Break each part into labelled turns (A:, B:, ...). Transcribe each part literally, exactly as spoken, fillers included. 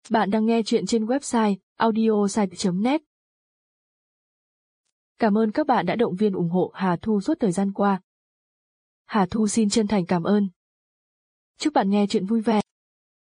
A: Bạn đang nghe chuyện trên website audiosite chấm net. Cảm ơn các bạn đã động viên ủng hộ Hà Thu suốt thời gian qua. Hà Thu xin chân thành cảm ơn. Chúc bạn nghe chuyện vui vẻ.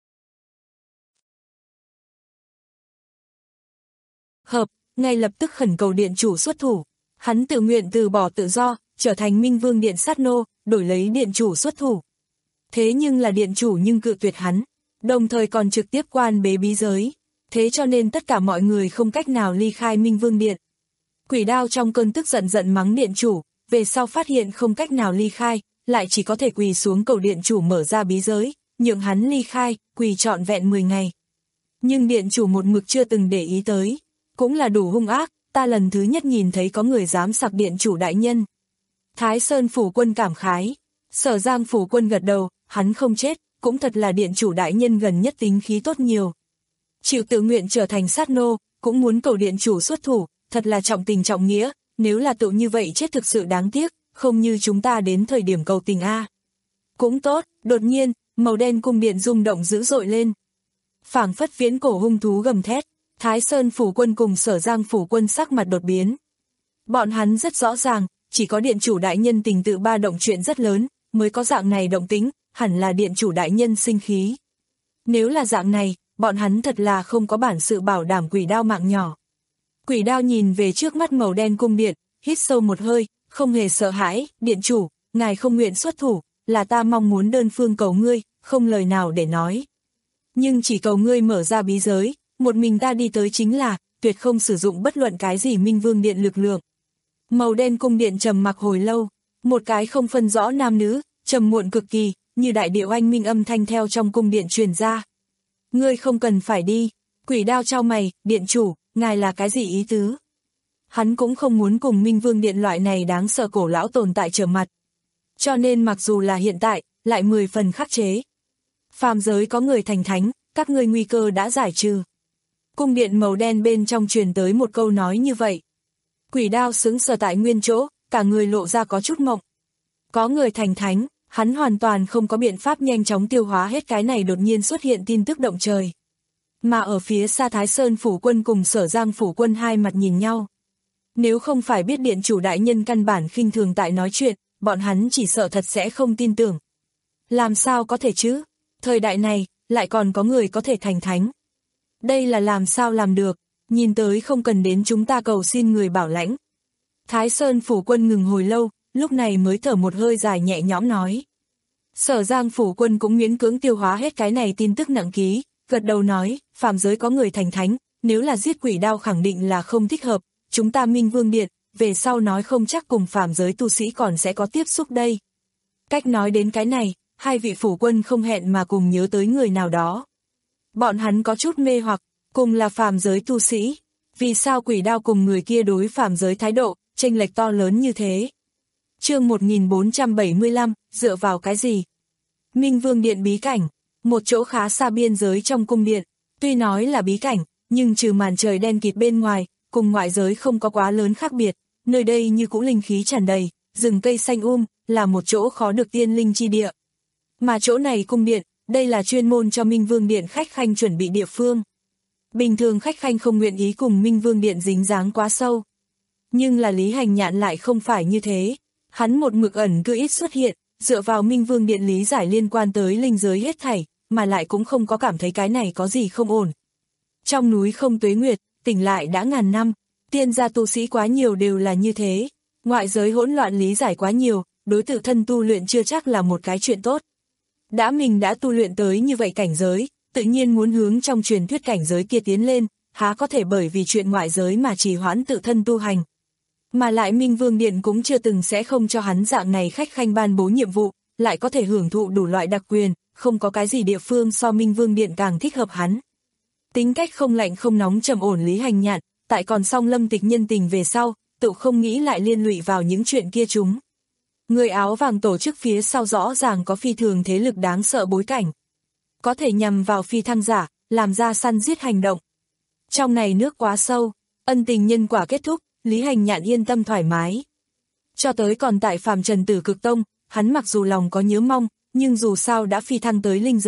B: Hợp, ngay lập tức khẩn cầu điện chủ xuất thủ. Hắn tự nguyện từ bỏ tự do, trở thành Minh Vương Điện sát nô, đổi lấy điện chủ xuất thủ. Thế nhưng là điện chủ nhưng cự tuyệt hắn, đồng thời còn trực tiếp quan bế bí giới. Thế cho nên tất cả mọi người không cách nào ly khai Minh Vương Điện. Quỷ Đao trong cơn tức giận giận mắng điện chủ, về sau phát hiện không cách nào ly khai, lại chỉ có thể quỳ xuống cầu điện chủ mở ra bí giới, nhượng hắn ly khai, quỳ trọn vẹn mười ngày. Nhưng điện chủ một mực chưa từng để ý tới, cũng là đủ hung ác, ta lần thứ nhất nhìn thấy có người dám sặc điện chủ đại nhân. Thái Sơn phủ quân cảm khái, Sở Giang phủ quân gật đầu, hắn không chết, cũng thật là điện chủ đại nhân gần nhất tính khí tốt nhiều. Chịu tự nguyện trở thành sát nô, cũng muốn cầu điện chủ xuất thủ, thật là trọng tình trọng nghĩa, nếu là tự như vậy chết thực sự đáng tiếc, không như chúng ta đến thời điểm cầu tình a. Cũng tốt, đột nhiên, màu đen cung điện rung động dữ dội lên. Phảng phất viễn cổ hung thú gầm thét, Thái Sơn phủ quân cùng Sở Giang phủ quân sắc mặt đột biến. Bọn hắn rất rõ ràng, chỉ có điện chủ đại nhân tình tự ba động chuyện rất lớn, mới có dạng này động tính, hẳn là điện chủ đại nhân sinh khí. Nếu là dạng này, bọn hắn thật là không có bản sự bảo đảm Quỷ Đao mạng nhỏ. Quỷ Đao nhìn về trước mắt màu đen cung điện, hít sâu một hơi, không hề sợ hãi, điện chủ, ngài không nguyện xuất thủ, là ta mong muốn đơn phương cầu ngươi, không lời nào để nói. Nhưng chỉ cầu ngươi mở ra bí giới, một mình ta đi tới chính là, tuyệt không sử dụng bất luận cái gì Minh Vương Điện lực lượng. Màu đen cung điện trầm mặc hồi lâu, một cái không phân rõ nam nữ, trầm muộn cực kỳ, như đại điệu oanh minh âm thanh theo trong cung điện truyền ra. Ngươi không cần phải đi, Quỷ Đao chau mày, điện chủ, ngài là cái gì ý tứ? Hắn cũng không muốn cùng Minh Vương Điện loại này đáng sợ cổ lão tồn tại trở mặt. Cho nên mặc dù là hiện tại, lại mười phần khắc chế. Phàm giới có người thành thánh, các ngươi nguy cơ đã giải trừ. Cung điện màu đen bên trong truyền tới một câu nói như vậy. Quỷ Đao sững sờ tại nguyên chỗ, cả người lộ ra có chút mộng. Có người thành thánh, hắn hoàn toàn không có biện pháp nhanh chóng tiêu hóa hết cái này đột nhiên xuất hiện tin tức động trời. Mà ở phía xa Thái Sơn phủ quân cùng Sở Giang phủ quân hai mặt nhìn nhau. Nếu không phải biết điện chủ đại nhân căn bản khinh thường tại nói chuyện, bọn hắn chỉ sợ thật sẽ không tin tưởng. Làm sao có thể chứ? Thời đại này, lại còn có người có thể thành thánh. Đây là làm sao làm được, nhìn tới không cần đến chúng ta cầu xin người bảo lãnh. Thái Sơn phủ quân ngừng hồi lâu, lúc này mới thở một hơi dài nhẹ nhõm nói. Sở Giang phủ quân cũng miễn cưỡng tiêu hóa hết cái này tin tức nặng ký, gật đầu nói, phàm giới có người thành thánh, nếu là giết Quỷ Đao khẳng định là không thích hợp, chúng ta Minh Vương Điện, về sau nói không chắc cùng phàm giới tu sĩ còn sẽ có tiếp xúc đây. Cách nói đến cái này, hai vị phủ quân không hẹn mà cùng nhớ tới người nào đó. Bọn hắn có chút mê hoặc, cùng là phàm giới tu sĩ, vì sao Quỷ Đao cùng người kia đối phàm giới thái độ, chênh lệch to lớn như thế? Chương một nghìn bốn trăm bảy mươi lăm, dựa vào cái gì? Minh Vương Điện bí cảnh, một chỗ khá xa biên giới trong cung điện, tuy nói là bí cảnh, nhưng trừ màn trời đen kịt bên ngoài, cùng ngoại giới không có quá lớn khác biệt, nơi đây như cũ linh khí tràn đầy, rừng cây xanh um, là một chỗ khó được tiên linh chi địa. Mà chỗ này cung điện, đây là chuyên môn cho Minh Vương Điện khách khanh chuẩn bị địa phương. Bình thường khách khanh không nguyện ý cùng Minh Vương Điện dính dáng quá sâu. Nhưng là Lý Hành Nhạn lại không phải như thế. Hắn một mực ẩn cư ít xuất hiện, dựa vào Minh Vương Điện lý giải liên quan tới linh giới hết thảy, mà lại cũng không có cảm thấy cái này có gì không ổn. Trong núi không tuế nguyệt, tỉnh lại đã ngàn năm, tiên gia tu sĩ quá nhiều đều là như thế. Ngoại giới hỗn loạn lý giải quá nhiều, đối tự thân tu luyện chưa chắc là một cái chuyện tốt. Đã mình đã tu luyện tới như vậy cảnh giới, tự nhiên muốn hướng trong truyền thuyết cảnh giới kia tiến lên, há có thể bởi vì chuyện ngoại giới mà trì hoãn tự thân tu hành. Mà lại Minh Vương Điện cũng chưa từng sẽ không cho hắn dạng này khách khanh ban bố nhiệm vụ, lại có thể hưởng thụ đủ loại đặc quyền, không có cái gì địa phương so Minh Vương Điện càng thích hợp hắn. Tính cách không lạnh không nóng trầm ổn Lý Hành Nhạn, tại còn xong Lâm Tịch nhân tình về sau, tự không nghĩ lại liên lụy vào những chuyện kia chúng. Người áo vàng tổ chức phía sau rõ ràng có phi thường thế lực đáng sợ bối cảnh. Có thể nhằm vào phi thăng giả, làm ra săn giết hành động. Trong này nước quá sâu, ân tình nhân quả kết thúc, Lý Hành Nhạn yên tâm thoải mái. Cho tới còn tại phàm trần tử cực tông, hắn mặc dù lòng có nhớ mong, nhưng dù sao đã phi thăng tới linh giới,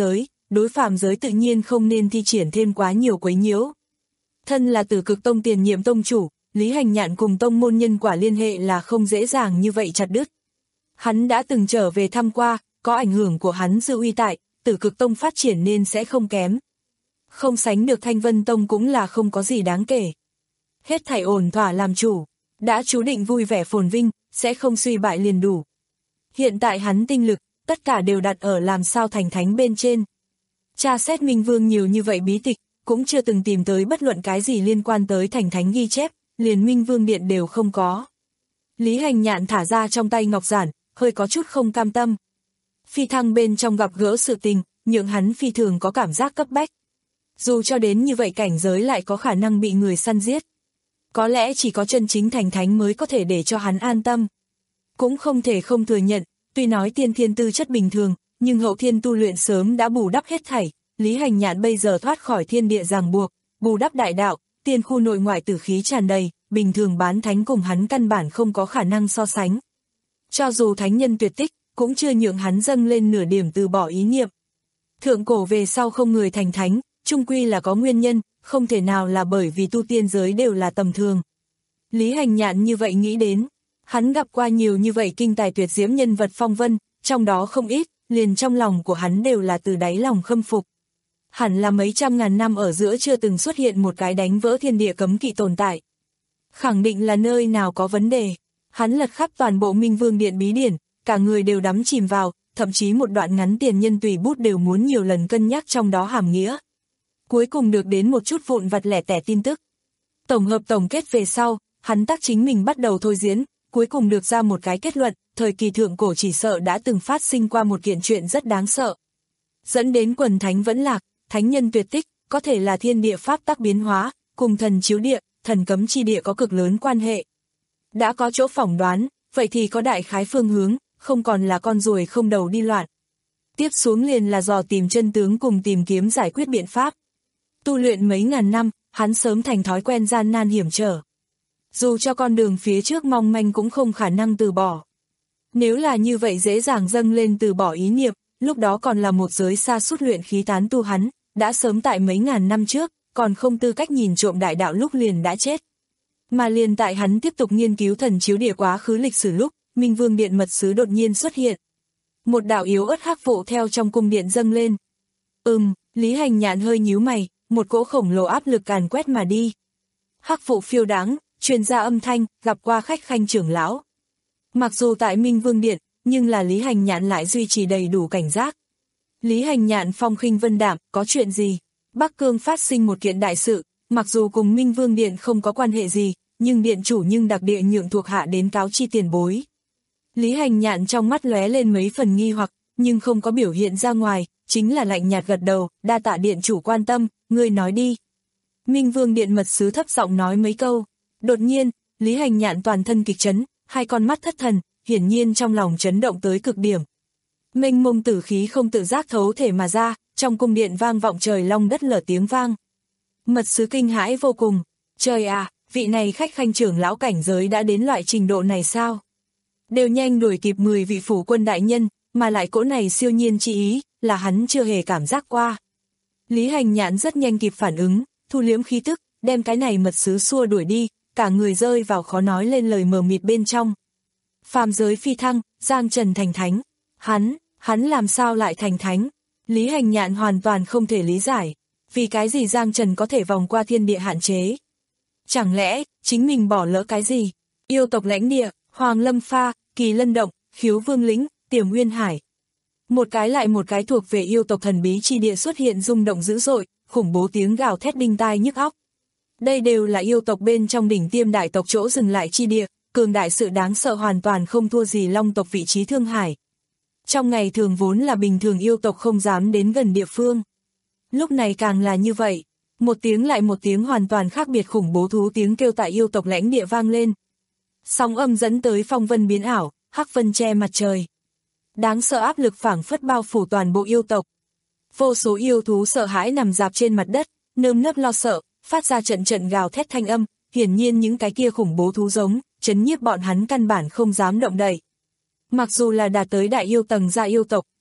B: đối phàm giới tự nhiên không nên thi triển thêm quá nhiều quấy nhiễu. Thân là Tử Cực Tông tiền nhiệm tông chủ, Lý Hành Nhạn cùng tông môn nhân quả liên hệ là không dễ dàng như vậy chặt đứt. Hắn đã từng trở về thăm qua, có ảnh hưởng của hắn sự uy tại, Tử Cực Tông phát triển nên sẽ không kém. Không sánh được Thanh Vân Tông cũng là không có gì đáng kể. Hết thảy ổn thỏa làm chủ, đã chú định vui vẻ phồn vinh, sẽ không suy bại liền đủ. Hiện tại hắn tinh lực, tất cả đều đặt ở làm sao thành thánh bên trên. Tra xét Minh Vương nhiều như vậy bí tịch, cũng chưa từng tìm tới bất luận cái gì liên quan tới thành thánh ghi chép, liền Minh Vương Điện đều không có. Lý Hành Nhạn thả ra trong tay ngọc giản, hơi có chút không cam tâm. Phi thăng bên trong gặp gỡ sự tình, nhượng hắn phi thường có cảm giác cấp bách. Dù cho đến như vậy cảnh giới lại có khả năng bị người săn giết. Có lẽ chỉ có chân chính thành thánh mới có thể để cho hắn an tâm. Cũng không thể không thừa nhận, tuy nói tiên thiên tư chất bình thường, nhưng hậu thiên tu luyện sớm đã bù đắp hết thảy. Lý Hành Nhạn bây giờ thoát khỏi thiên địa ràng buộc, bù đắp đại đạo, tiên khu nội ngoại tử khí tràn đầy, bình thường bán thánh cùng hắn căn bản không có khả năng so sánh. Cho dù thánh nhân tuyệt tích, cũng chưa nhượng hắn dâng lên nửa điểm từ bỏ ý niệm. Thượng cổ về sau không người thành thánh, chung quy là có nguyên nhân, không thể nào là bởi vì tu tiên giới đều là tầm thường. Lý Hành Nhạn như vậy nghĩ đến, hắn gặp qua nhiều như vậy kinh tài tuyệt diễm nhân vật phong vân, trong đó không ít, liền trong lòng của hắn đều là từ đáy lòng khâm phục. Hẳn là mấy trăm ngàn năm ở giữa chưa từng xuất hiện một cái đánh vỡ thiên địa cấm kỵ tồn tại. Khẳng định là nơi nào có vấn đề. Hắn lật khắp toàn bộ Minh Vương Điện bí điển, cả người đều đắm chìm vào, thậm chí một đoạn ngắn tiền nhân tùy bút đều muốn nhiều lần cân nhắc trong đó hàm nghĩa. Cuối cùng được đến một chút vụn vặt lẻ tẻ tin tức. Tổng hợp tổng kết về sau, hắn tác chính mình bắt đầu thôi diễn, cuối cùng được ra một cái kết luận, thời kỳ thượng cổ chỉ sợ đã từng phát sinh qua một kiện chuyện rất đáng sợ. Dẫn đến quần thánh vẫn lạc, thánh nhân tuyệt tích, có thể là thiên địa pháp tắc biến hóa, cùng thần chiếu địa, thần cấm chi địa có cực lớn quan hệ. Đã có chỗ phỏng đoán, vậy thì có đại khái phương hướng, không còn là con ruồi không đầu đi loạn. Tiếp xuống liền là dò tìm chân tướng cùng tìm kiếm giải quyết biện pháp. Tu luyện mấy ngàn năm, hắn sớm thành thói quen gian nan hiểm trở. Dù cho con đường phía trước mong manh cũng không khả năng từ bỏ. Nếu là như vậy dễ dàng dâng lên từ bỏ ý niệm, lúc đó còn là một giới xa sút luyện khí tán tu hắn, đã sớm tại mấy ngàn năm trước, còn không tư cách nhìn trộm đại đạo lúc liền đã chết. Mà liền tại hắn tiếp tục nghiên cứu thần chiếu địa quá khứ lịch sử lúc, Minh Vương Điện mật sứ đột nhiên xuất hiện. Một đạo yếu ớt hắc vụ theo trong cung điện dâng lên. Ừm, Lý Hành Nhạn hơi nhíu mày, một cỗ khổng lồ áp lực càn quét mà đi. Hắc vụ phiêu đáng, truyền ra âm thanh, gặp qua khách khanh trưởng lão. Mặc dù tại Minh Vương Điện, nhưng là Lý Hành Nhạn lại duy trì đầy đủ cảnh giác. Lý Hành Nhạn phong khinh vân đạm, có chuyện gì? Bắc Cương phát sinh một kiện đại sự, mặc dù cùng Minh Vương Điện không có quan hệ gì, nhưng điện chủ nhưng đặc địa nhượng thuộc hạ đến cáo chi tiền bối. Lý Hành Nhạn trong mắt lóe lên mấy phần nghi hoặc, nhưng không có biểu hiện ra ngoài, chính là lạnh nhạt gật đầu, đa tạ điện chủ quan tâm, ngươi nói đi. Minh Vương Điện mật sứ thấp giọng nói mấy câu, đột nhiên, Lý Hành Nhạn toàn thân kịch chấn, hai con mắt thất thần, hiển nhiên trong lòng chấn động tới cực điểm. Mênh mông tử khí không tự giác thấu thể mà ra, trong cung điện vang vọng trời long đất lở tiếng vang. Mật sứ kinh hãi vô cùng, trời à, vị này khách khanh trưởng lão cảnh giới đã đến loại trình độ này sao? Đều nhanh đuổi kịp mười vị phủ quân đại nhân, mà lại cỗ này siêu nhiên chi ý, là hắn chưa hề cảm giác qua. Lý Hành Nhạn rất nhanh kịp phản ứng, thu liếm khí tức, đem cái này mật sứ xua đuổi đi, cả người rơi vào khó nói lên lời mờ mịt bên trong. Phàm giới phi thăng, Giang Trần thành thánh. Hắn, hắn làm sao lại thành thánh? Lý Hành Nhạn hoàn toàn không thể lý giải. Vì cái gì Giang Trần có thể vòng qua thiên địa hạn chế? Chẳng lẽ, chính mình bỏ lỡ cái gì? Yêu tộc lãnh địa, Hoàng Lâm Pha, Kỳ Lân Động, Khiếu Vương Lĩnh, Tiềm Nguyên Hải. Một cái lại một cái thuộc về yêu tộc thần bí chi địa xuất hiện rung động dữ dội, khủng bố tiếng gào thét đinh tai nhức óc. Đây đều là yêu tộc bên trong đỉnh tiêm đại tộc chỗ dừng lại chi địa, cường đại sự đáng sợ hoàn toàn không thua gì long tộc vị trí Thương Hải. Trong ngày thường vốn là bình thường yêu tộc không dám đến gần địa phương. Lúc này càng là như vậy, một tiếng lại một tiếng hoàn toàn khác biệt khủng bố thú tiếng kêu tại yêu tộc lãnh địa vang lên. Sóng âm dẫn tới phong vân biến ảo, hắc vân che mặt trời. Đáng sợ áp lực phảng phất bao phủ toàn bộ yêu tộc. Vô số yêu thú sợ hãi nằm dạp trên mặt đất, nơm nớp lo sợ, phát ra trận trận gào thét thanh âm, hiển nhiên những cái kia khủng bố thú giống, chấn nhiếp bọn hắn căn bản không dám động đậy. Mặc dù là đạt tới đại yêu tầng gia yêu tộc,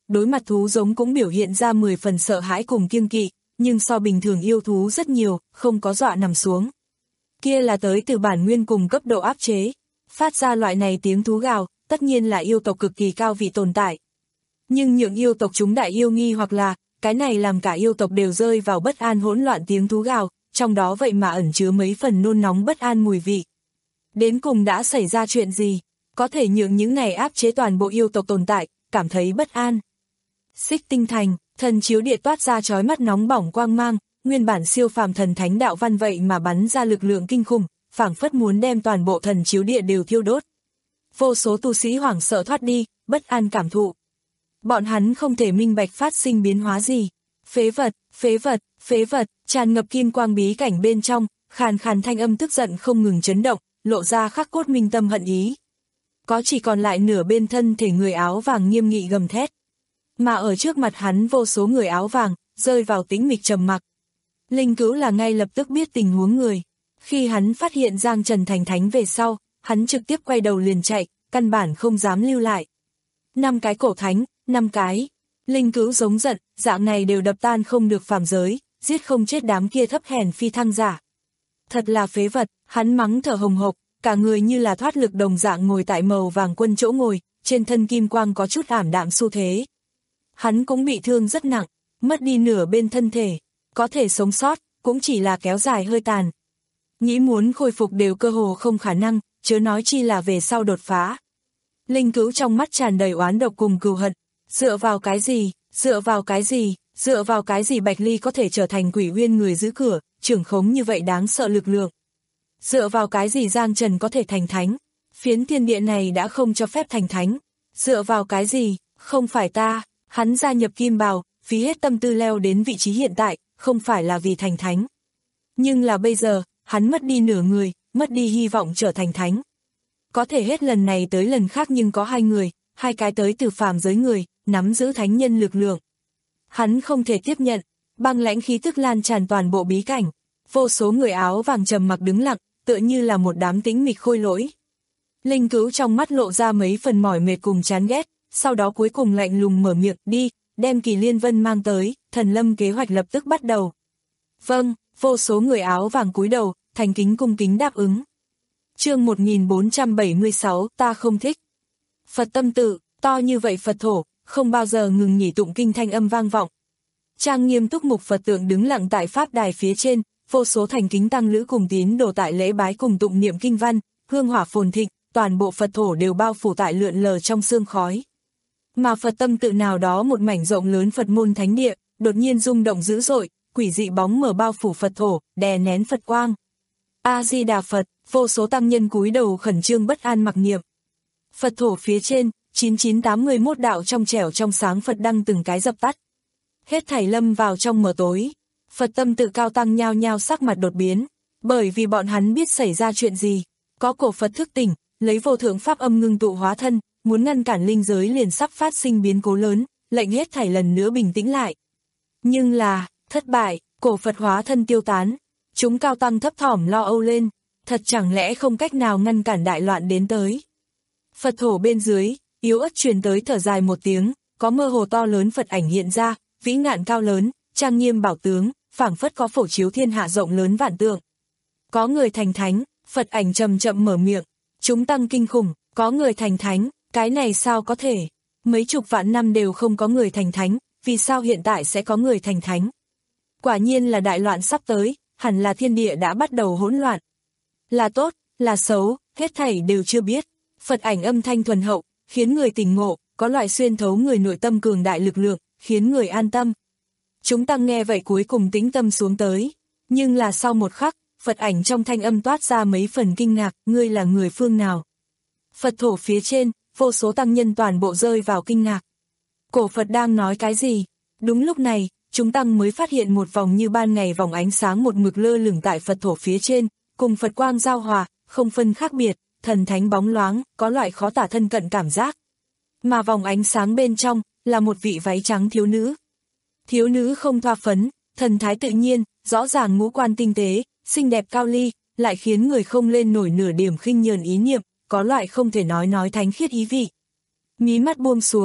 B: đối mặt thú giống cũng biểu hiện ra mười phần sợ hãi cùng kiêng kỵ, nhưng so bình thường yêu thú rất nhiều, không có dọa nằm xuống. Kia là tới từ bản nguyên cùng cấp độ áp chế, phát ra loại này tiếng thú gào, tất nhiên là yêu tộc cực kỳ cao vị tồn tại. Nhưng những yêu tộc chúng đại yêu nghi hoặc là, cái này làm cả yêu tộc đều rơi vào bất an hỗn loạn tiếng thú gào, trong đó vậy mà ẩn chứa mấy phần nôn nóng bất an mùi vị. Đến cùng đã xảy ra chuyện gì, có thể nhượng những này áp chế toàn bộ yêu tộc tồn tại, cảm thấy bất an. Xích Tinh Thành, thần chiếu địa toát ra chói mắt nóng bỏng quang mang, nguyên bản siêu phàm thần thánh đạo văn vậy mà bắn ra lực lượng kinh khủng, phảng phất muốn đem toàn bộ thần chiếu địa đều thiêu đốt. Vô số tu sĩ hoảng sợ thoát đi, bất an cảm thụ. Bọn hắn không thể minh bạch phát sinh biến hóa gì. Phế vật, phế vật, phế vật, tràn ngập kim quang bí cảnh bên trong, khàn khàn thanh âm tức giận không ngừng chấn động, lộ ra khắc cốt minh tâm hận ý. Có chỉ còn lại nửa bên thân thể người áo vàng nghiêm nghị gầm thét. Mà ở trước mặt hắn vô số người áo vàng, rơi vào tĩnh mịch trầm mặc. Linh Cữu là ngay lập tức biết tình huống người. Khi hắn phát hiện Giang Trần thành thánh về sau, hắn trực tiếp quay đầu liền chạy, căn bản không dám lưu lại. Năm cái cổ thánh, năm cái. Linh Cữu giống giận, dạng này đều đập tan không được phàm giới, giết không chết đám kia thấp hèn phi thăng giả. Thật là phế vật, hắn mắng thở hồng hộc, cả người như là thoát lực đồng dạng ngồi tại màu vàng quân chỗ ngồi, trên thân kim quang có chút ảm đạm xu thế. Hắn cũng bị thương rất nặng, mất đi nửa bên thân thể, có thể sống sót, cũng chỉ là kéo dài hơi tàn. Nghĩ muốn khôi phục đều cơ hồ không khả năng, chớ nói chi là về sau đột phá. Linh Cữu trong mắt tràn đầy oán độc cùng cừu hận, dựa vào cái gì, dựa vào cái gì, dựa vào cái gì Bạch Ly có thể trở thành Quỷ Uyên người giữ cửa, trưởng khống như vậy đáng sợ lực lượng. Dựa vào cái gì Giang Trần có thể thành thánh, phiến thiên địa này đã không cho phép thành thánh. Dựa vào cái gì, không phải ta, hắn gia nhập Kim Bào, phí hết tâm tư leo đến vị trí hiện tại, không phải là vì thành thánh. Nhưng là bây giờ, hắn mất đi nửa người, mất đi hy vọng trở thành thánh. Có thể hết lần này tới lần khác nhưng có hai người, hai cái tới từ phàm giới người, nắm giữ thánh nhân lực lượng. Hắn không thể tiếp nhận, băng lãnh khí tức lan tràn toàn bộ bí cảnh. Vô số người áo vàng trầm mặc đứng lặng, tựa như là một đám tĩnh mịch khôi lỗi. Linh Cữu trong mắt lộ ra mấy phần mỏi mệt cùng chán ghét, sau đó cuối cùng lạnh lùng mở miệng, đi, đem Kỳ Liên Vân mang tới, thần lâm kế hoạch lập tức bắt đầu. Vâng, vô số người áo vàng cúi đầu, thành kính cung kính đáp ứng. Chương một nghìn bốn trăm bảy mươi sáu, ta không thích. Phật tâm tự, to như vậy Phật thổ, không bao giờ ngừng nghỉ tụng kinh thanh âm vang vọng. Trang nghiêm túc mục Phật tượng đứng lặng tại pháp đài phía trên, vô số thành kính tăng lữ cùng tín đồ tại lễ bái cùng tụng niệm kinh văn, hương hỏa phồn thịnh, toàn bộ Phật thổ đều bao phủ tại lượn lờ trong sương khói. Mà Phật tâm tự nào đó một mảnh rộng lớn Phật môn thánh địa, đột nhiên rung động dữ dội, quỷ dị bóng mờ bao phủ Phật thổ, đè nén Phật quang. A-di-đà Phật, vô số tăng nhân cúi đầu khẩn trương bất an mặc niệm. Phật thổ phía trên, chín chín tám mươi mốt đạo trong trẻo trong sáng Phật đăng từng cái dập tắt. Hết thảy lâm vào trong mờ tối. Phật tâm tự cao tăng nhao nhao sắc mặt đột biến, bởi vì bọn hắn biết xảy ra chuyện gì. Có cổ Phật thức tỉnh, lấy vô thượng pháp âm ngưng tụ hóa thân, muốn ngăn cản linh giới liền sắp phát sinh biến cố lớn, lệnh hết thảy lần nữa bình tĩnh lại. Nhưng là, thất bại, cổ Phật hóa thân tiêu tán. Chúng cao tăng thấp thỏm lo âu lên, thật chẳng lẽ không cách nào ngăn cản đại loạn đến tới. Phật thổ bên dưới, yếu ớt truyền tới thở dài một tiếng, có mơ hồ to lớn Phật ảnh hiện ra, vĩ ngạn cao lớn, trang nghiêm bảo tướng, phảng phất có phổ chiếu thiên hạ rộng lớn vạn tượng. Có người thành thánh, Phật ảnh chậm chậm mở miệng, chúng tăng kinh khủng, có người thành thánh, cái này sao có thể? Mấy chục vạn năm đều không có người thành thánh, vì sao hiện tại sẽ có người thành thánh? Quả nhiên là đại loạn sắp tới, hẳn là thiên địa đã bắt đầu hỗn loạn. Là tốt, là xấu, hết thảy đều chưa biết. Phật ảnh âm thanh thuần hậu, khiến người tỉnh ngộ, có loại xuyên thấu người nội tâm cường đại lực lượng, khiến người an tâm. Chúng tăng nghe vậy cuối cùng tĩnh tâm xuống tới. Nhưng là sau một khắc, Phật ảnh trong thanh âm toát ra mấy phần kinh ngạc, ngươi là người phương nào? Phật thổ phía trên, vô số tăng nhân toàn bộ rơi vào kinh ngạc. Cổ Phật đang nói cái gì? Đúng lúc này, chúng tăng mới phát hiện một vòng như ban ngày vòng ánh sáng một mực lơ lửng tại Phật thổ phía trên, cùng Phật quang giao hòa, không phân khác biệt, thần thánh bóng loáng, có loại khó tả thân cận cảm giác. Mà vòng ánh sáng bên trong, là một vị váy trắng thiếu nữ. Thiếu nữ không thoa phấn, thần thái tự nhiên, rõ ràng ngũ quan tinh tế, xinh đẹp cao ly, lại khiến người không lên nổi nửa điểm khinh nhờn ý niệm, có loại không thể nói nói thánh khiết ý vị. Mí mắt buông xuống,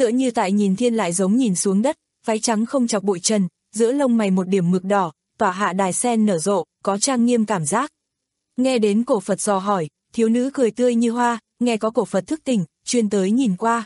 B: tựa như tại nhìn thiên lại giống nhìn xuống đất, váy trắng không chọc bụi trần, giữa lông mày một điểm mực đỏ, tỏa hạ đài sen nở rộ, có trang nghiêm cảm giác. Nghe đến cổ Phật dò hỏi, thiếu nữ cười tươi như hoa, nghe có cổ Phật thức tỉnh, chuyên tới nhìn qua.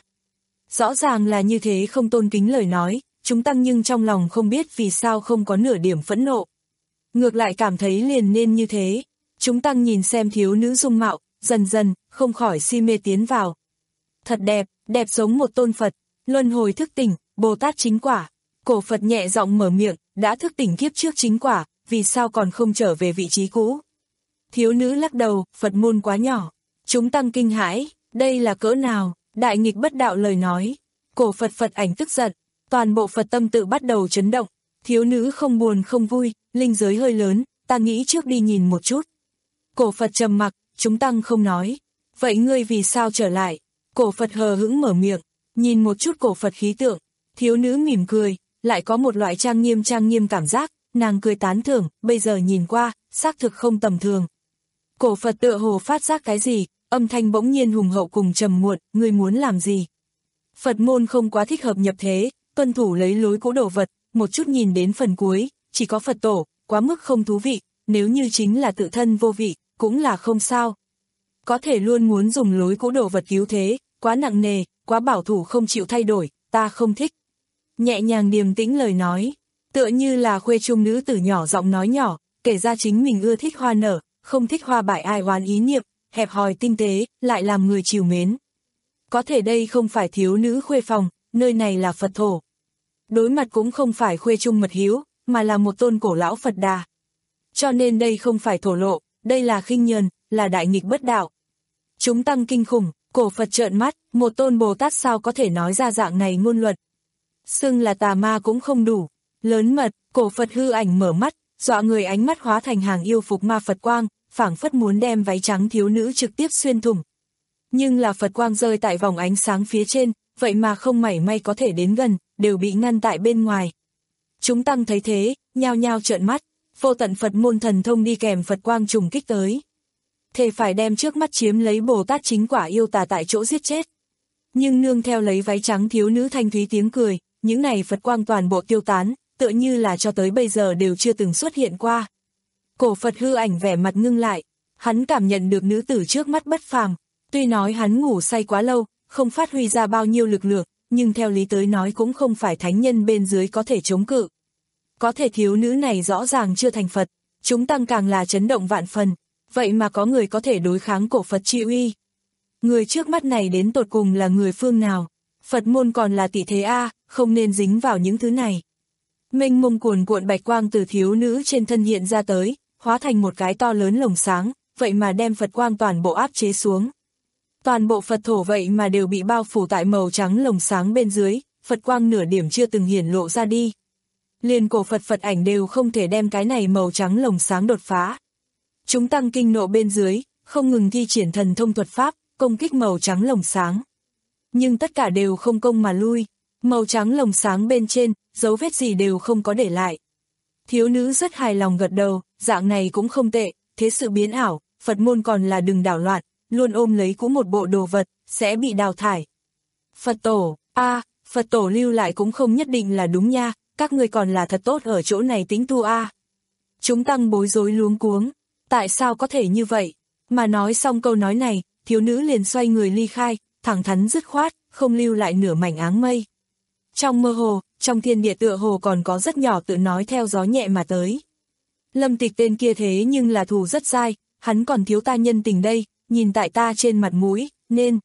B: Rõ ràng là như thế không tôn kính lời nói, chúng tăng nhưng trong lòng không biết vì sao không có nửa điểm phẫn nộ. Ngược lại cảm thấy liền nên như thế. Chúng tăng nhìn xem thiếu nữ dung mạo, dần dần, không khỏi si mê tiến vào. Thật đẹp, đẹp giống một tôn Phật, luân hồi thức tỉnh, Bồ Tát chính quả. Cổ Phật nhẹ giọng mở miệng, đã thức tỉnh kiếp trước chính quả, vì sao còn không trở về vị trí cũ. Thiếu nữ lắc đầu, Phật môn quá nhỏ. Chúng tăng kinh hãi, đây là cỡ nào, đại nghịch bất đạo lời nói. Cổ Phật Phật ảnh tức giận, toàn bộ Phật tâm tự bắt đầu chấn động. Thiếu nữ không buồn không vui, linh giới hơi lớn, ta nghĩ trước đi nhìn một chút. Cổ Phật trầm mặc, chúng tăng không nói. Vậy ngươi vì sao trở lại? Cổ Phật hờ hững mở miệng, nhìn một chút cổ Phật khí tượng. Thiếu nữ mỉm cười, lại có một loại trang nghiêm trang nghiêm cảm giác, nàng cười tán thưởng, bây giờ nhìn qua, xác thực không tầm thường. Cổ Phật tựa hồ phát giác cái gì, âm thanh bỗng nhiên hùng hậu cùng trầm muộn, ngươi muốn làm gì? Phật môn không quá thích hợp nhập thế, tuân thủ lấy lối cũ đồ vật, một chút nhìn đến phần cuối, chỉ có Phật tổ, quá mức không thú vị, nếu như chính là tự thân vô vị, cũng là không sao. Có thể luôn muốn dùng lối cũ đồ vật cứu thế, quá nặng nề, quá bảo thủ không chịu thay đổi, ta không thích. Nhẹ nhàng điềm tĩnh lời nói, tựa như là khuê trung nữ tử nhỏ giọng nói nhỏ, kể ra chính mình ưa thích hoa nở, không thích hoa bại ai oán ý niệm, hẹp hòi tinh tế, lại làm người chiều mến. Có thể đây không phải thiếu nữ khuê phòng, nơi này là Phật thổ. Đối mặt cũng không phải khuê trung mật hiếu, mà là một tôn cổ lão Phật Đà. Cho nên đây không phải thổ lộ, đây là khinh nhờn, là đại nghịch bất đạo. Chúng tăng kinh khủng, cổ Phật trợn mắt, một tôn Bồ Tát sao có thể nói ra dạng này ngôn luật. Xưng là tà ma cũng không đủ. Lớn mật, cổ Phật hư ảnh mở mắt, dọa người ánh mắt hóa thành hàng yêu phục ma Phật quang, phảng phất muốn đem váy trắng thiếu nữ trực tiếp xuyên thủng. Nhưng là Phật quang rơi tại vòng ánh sáng phía trên, vậy mà không mảy may có thể đến gần, đều bị ngăn tại bên ngoài. Chúng tăng thấy thế, nhao nhao trợn mắt, vô tận Phật môn thần thông đi kèm Phật quang trùng kích tới. Thề phải đem trước mắt chiếm lấy Bồ Tát chính quả yêu tà tại chỗ giết chết. Nhưng nương theo lấy váy trắng thiếu nữ thanh thúy tiếng cười, những này Phật quang toàn bộ tiêu tán, tựa như là cho tới bây giờ đều chưa từng xuất hiện qua. Cổ Phật hư ảnh vẻ mặt ngưng lại, hắn cảm nhận được nữ tử trước mắt bất phàm, tuy nói hắn ngủ say quá lâu, không phát huy ra bao nhiêu lực lượng, nhưng theo lý tới nói cũng không phải thánh nhân bên dưới có thể chống cự. Có thể thiếu nữ này rõ ràng chưa thành Phật, chúng tăng càng là chấn động vạn phần, vậy mà có người có thể đối kháng cổ Phật chi uy. Người trước mắt này đến tột cùng là người phương nào? Phật môn còn là tỷ thế A, không nên dính vào những thứ này. Mênh mông cuồn cuộn bạch quang từ thiếu nữ trên thân hiện ra tới, hóa thành một cái to lớn lồng sáng, vậy mà đem Phật quang toàn bộ áp chế xuống. Toàn bộ Phật thổ vậy mà đều bị bao phủ tại màu trắng lồng sáng bên dưới, Phật quang nửa điểm chưa từng hiển lộ ra đi. Liền cổ Phật Phật ảnh đều không thể đem cái này màu trắng lồng sáng đột phá. Chúng tăng kinh nộ bên dưới, không ngừng thi triển thần thông thuật pháp, công kích màu trắng lồng sáng. Nhưng tất cả đều không công mà lui, màu trắng lồng sáng bên trên, dấu vết gì đều không có để lại. Thiếu nữ rất hài lòng gật đầu, dạng này cũng không tệ, thế sự biến ảo, Phật môn còn là đừng đảo loạn, luôn ôm lấy cũng một bộ đồ vật, sẽ bị đào thải. Phật tổ, a Phật tổ lưu lại cũng không nhất định là đúng nha, các người còn là thật tốt ở chỗ này tĩnh tu a. Chúng tăng bối rối luống cuống, tại sao có thể như vậy? Mà nói xong câu nói này, thiếu nữ liền xoay người ly khai, thẳng thắn dứt khoát, không lưu lại nửa mảnh áng mây. Trong mơ hồ, trong thiên địa tựa hồ còn có rất nhỏ tự nói theo gió nhẹ mà tới. Lâm Tịch tên kia thế nhưng là thù rất dai, hắn còn thiếu ta nhân tình đây, nhìn tại ta trên mặt mũi, nên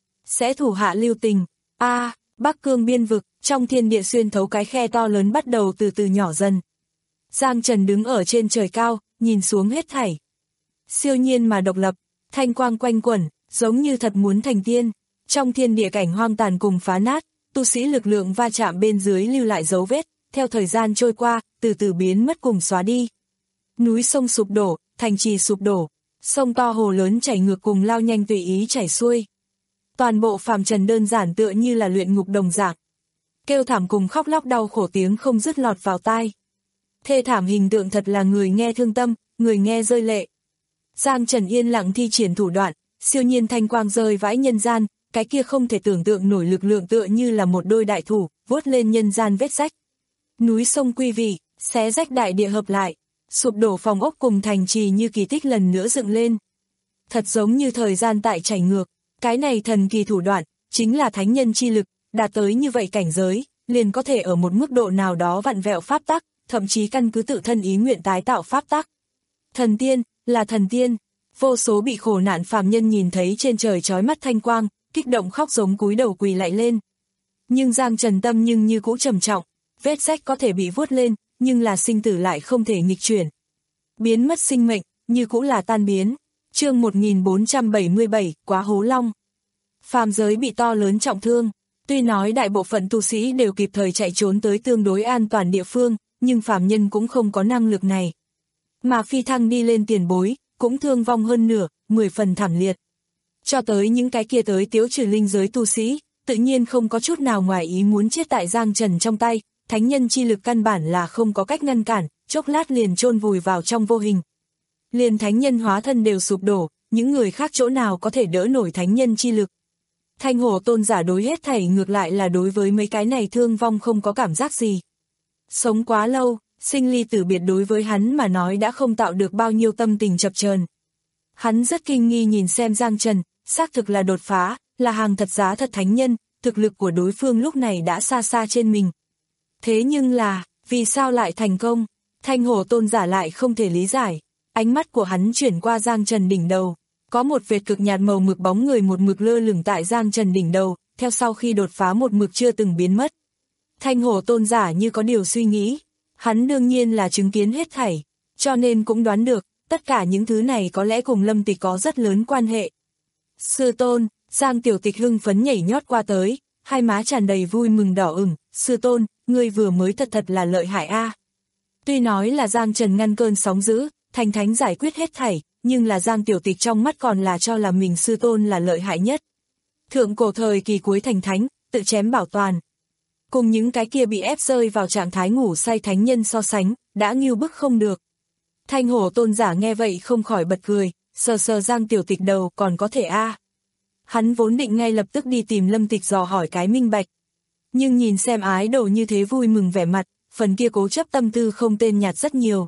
B: sẽ thủ hạ lưu tình. A, Bắc Cương biên vực, trong thiên địa xuyên thấu cái khe to lớn bắt đầu từ từ nhỏ dần. Giang Trần đứng ở trên trời cao, nhìn xuống hết thảy. Siêu nhiên mà độc lập, thanh quang quanh quẩn, giống như thật muốn thành tiên. Trong thiên địa cảnh hoang tàn cùng phá nát, tu sĩ lực lượng va chạm bên dưới lưu lại dấu vết, theo thời gian trôi qua, từ từ biến mất cùng xóa đi. Núi sông sụp đổ, thành trì sụp đổ, sông to hồ lớn chảy ngược cùng lao nhanh tùy ý chảy xuôi. Toàn bộ phàm trần đơn giản tựa như là luyện ngục đồng dạng. Kêu thảm cùng khóc lóc đau khổ tiếng không dứt lọt vào tai. Thê thảm hình tượng thật là người nghe thương tâm, người nghe rơi lệ. Giang Trần yên lặng thi triển thủ đoạn, siêu nhiên thanh quang rơi vãi nhân gian, cái kia không thể tưởng tượng nổi lực lượng tựa như là một đôi đại thủ, vuốt lên nhân gian vết rách. Núi sông quy vị, xé rách đại địa hợp lại, sụp đổ phòng ốc cùng thành trì như kỳ tích lần nữa dựng lên. Thật giống như thời gian tại chảy ngược, cái này thần kỳ thủ đoạn, chính là thánh nhân chi lực, đạt tới như vậy cảnh giới, liền có thể ở một mức độ nào đó vặn vẹo pháp tắc, thậm chí căn cứ tự thân ý nguyện tái tạo pháp tắc. Thần tiên, là thần tiên, vô số bị khổ nạn phàm nhân nhìn thấy trên trời chói mắt thanh quang, kích động khóc giống cúi đầu quỳ lại lên. Nhưng Giang Trần tâm nhưng như cũ trầm trọng, vết rách có thể bị vuốt lên, nhưng là sinh tử lại không thể nghịch chuyển. Biến mất sinh mệnh, như cũ là tan biến. Chương một nghìn bốn trăm bảy mươi bảy, Quá Hố Long. Phàm giới bị to lớn trọng thương, tuy nói đại bộ phận tu sĩ đều kịp thời chạy trốn tới tương đối an toàn địa phương, nhưng phàm nhân cũng không có năng lực này. Mà phi thăng đi lên tiền bối, cũng thương vong hơn nửa, mười phần thảm liệt. Cho tới những cái kia tới tiếu trừ linh giới tu sĩ, tự nhiên không có chút nào ngoài ý muốn chết tại Giang Trần trong tay, thánh nhân chi lực căn bản là không có cách ngăn cản, chốc lát liền chôn vùi vào trong vô hình. Liền thánh nhân hóa thân đều sụp đổ, những người khác chỗ nào có thể đỡ nổi thánh nhân chi lực. Thanh Hổ tôn giả đối hết thảy ngược lại là đối với mấy cái này thương vong không có cảm giác gì. Sống quá lâu, sinh ly tử biệt đối với hắn mà nói đã không tạo được bao nhiêu tâm tình chập chờn. Hắn rất kinh nghi nhìn xem Giang Trần, xác thực là đột phá, là hàng thật giá thật thánh nhân, thực lực của đối phương lúc này đã xa xa trên mình. Thế nhưng là, vì sao lại thành công? Thanh Hổ tôn giả lại không thể lý giải. Ánh mắt của hắn chuyển qua Giang Trần đỉnh đầu, có một vệt cực nhạt màu mực bóng người một mực lơ lửng tại Giang Trần đỉnh đầu, theo sau khi đột phá một mực chưa từng biến mất. Thanh Hổ tôn giả như có điều suy nghĩ, hắn đương nhiên là chứng kiến hết thảy, cho nên cũng đoán được, tất cả những thứ này có lẽ cùng Lâm Tịch có rất lớn quan hệ. Sư tôn, Giang Tiểu Tịch hưng phấn nhảy nhót qua tới, hai má tràn đầy vui mừng đỏ ửng, sư tôn, ngươi vừa mới thật thật là lợi hại a. Tuy nói là Giang Trần ngăn cơn sóng dữ, thành thánh giải quyết hết thảy, nhưng là Giang Tiểu Tịch trong mắt còn là cho là mình sư tôn là lợi hại nhất. Thượng cổ thời kỳ cuối thành thánh, tự chém bảo toàn. Cùng những cái kia bị ép rơi vào trạng thái ngủ say thánh nhân so sánh, đã nghiêu bức không được. Thanh Hổ tôn giả nghe vậy không khỏi bật cười, sờ sờ Giang Tiểu Tịch đầu còn có thể a. À. Hắn vốn định ngay lập tức đi tìm Lâm Tịch dò hỏi cái minh bạch. Nhưng nhìn xem ái đồ như thế vui mừng vẻ mặt, phần kia cố chấp tâm tư không tên nhạt rất nhiều.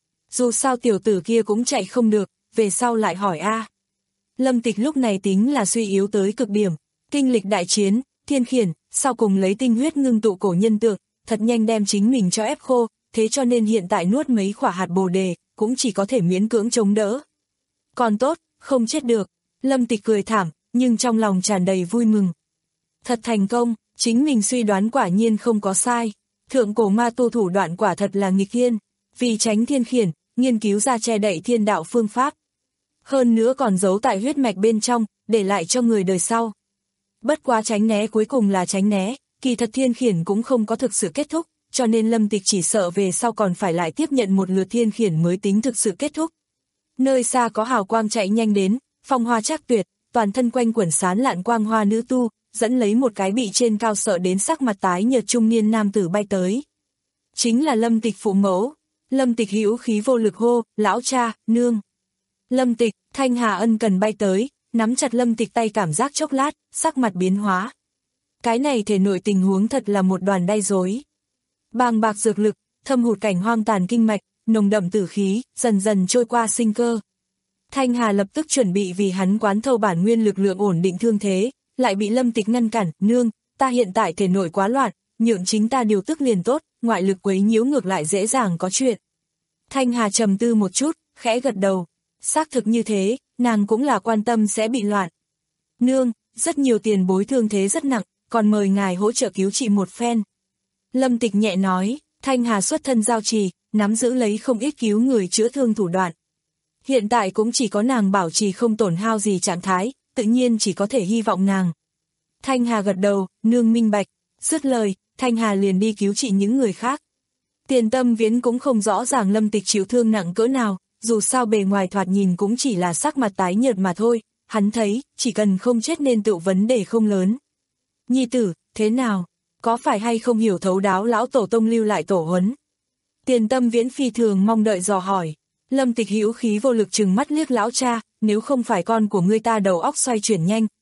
B: Dù sao tiểu tử kia cũng chạy không được, về sau lại hỏi a. À. Lâm Tịch lúc này tính là suy yếu tới cực điểm, kinh lịch đại chiến, thiên khiển, sau cùng lấy tinh huyết ngưng tụ cổ nhân tượng, thật nhanh đem chính mình cho ép khô, thế cho nên hiện tại nuốt mấy quả hạt bồ đề, cũng chỉ có thể miễn cưỡng chống đỡ. Còn tốt, không chết được, Lâm Tịch cười thảm, nhưng trong lòng tràn đầy vui mừng. Thật thành công, chính mình suy đoán quả nhiên không có sai, thượng cổ ma tu thủ đoạn quả thật là nghịch thiên, vì tránh thiên khiển, nghiên cứu ra che đậy thiên đạo phương pháp. Hơn nữa còn giấu tại huyết mạch bên trong, để lại cho người đời sau. Bất quá tránh né cuối cùng là tránh né, kỳ thật thiên khiển cũng không có thực sự kết thúc, cho nên Lâm Tịch chỉ sợ về sau còn phải lại tiếp nhận một lượt thiên khiển mới tính thực sự kết thúc. Nơi xa có hào quang chạy nhanh đến, phong hoa trác tuyệt, toàn thân quanh quẩn sán lạn quang hoa nữ tu, dẫn lấy một cái bị trên cao sợ đến sắc mặt tái nhợt trung niên nam tử bay tới. Chính là Lâm Tịch phụ mẫu. Lâm Tịch hữu khí vô lực hô, lão cha, nương. Lâm Tịch, Thanh Hà ân cần bay tới, nắm chặt Lâm Tịch tay cảm giác chốc lát, sắc mặt biến hóa. Cái này thể nội tình huống thật là một đoàn đay rối. Bàng bạc dược lực, thâm hụt cảnh hoang tàn kinh mạch, nồng đậm tử khí, dần dần trôi qua sinh cơ. Thanh Hà lập tức chuẩn bị vì hắn quán thâu bản nguyên lực lượng ổn định thương thế, lại bị Lâm Tịch ngăn cản, nương, ta hiện tại thể nội quá loạn, nhượng chính ta điều tức liền tốt, ngoại lực quấy nhiễu ngược lại dễ dàng có chuyện. Thanh Hà trầm tư một chút, khẽ gật đầu, xác thực như thế, nàng cũng là quan tâm sẽ bị loạn. Nương, rất nhiều tiền bối thương thế rất nặng, còn mời ngài hỗ trợ cứu trị một phen. Lâm Tịch nhẹ nói, Thanh Hà xuất thân giao trì, nắm giữ lấy không ít cứu người chữa thương thủ đoạn. Hiện tại cũng chỉ có nàng bảo trì không tổn hao gì trạng thái, tự nhiên chỉ có thể hy vọng nàng. Thanh Hà gật đầu, nương minh bạch, dứt lời, Thanh Hà liền đi cứu trị những người khác. Tiền Tâm Viễn cũng không rõ ràng Lâm Tịch chịu thương nặng cỡ nào, dù sao bề ngoài thoạt nhìn cũng chỉ là sắc mặt tái nhợt mà thôi, hắn thấy, chỉ cần không chết nên tự vấn đề không lớn. Nhi tử, thế nào? Có phải hay không hiểu thấu đáo lão tổ tông lưu lại tổ huấn? Tiền Tâm Viễn phi thường mong đợi dò hỏi. Lâm Tịch hữu khí vô lực trừng mắt liếc lão cha, nếu không phải con của ngươi ta đầu óc xoay chuyển nhanh,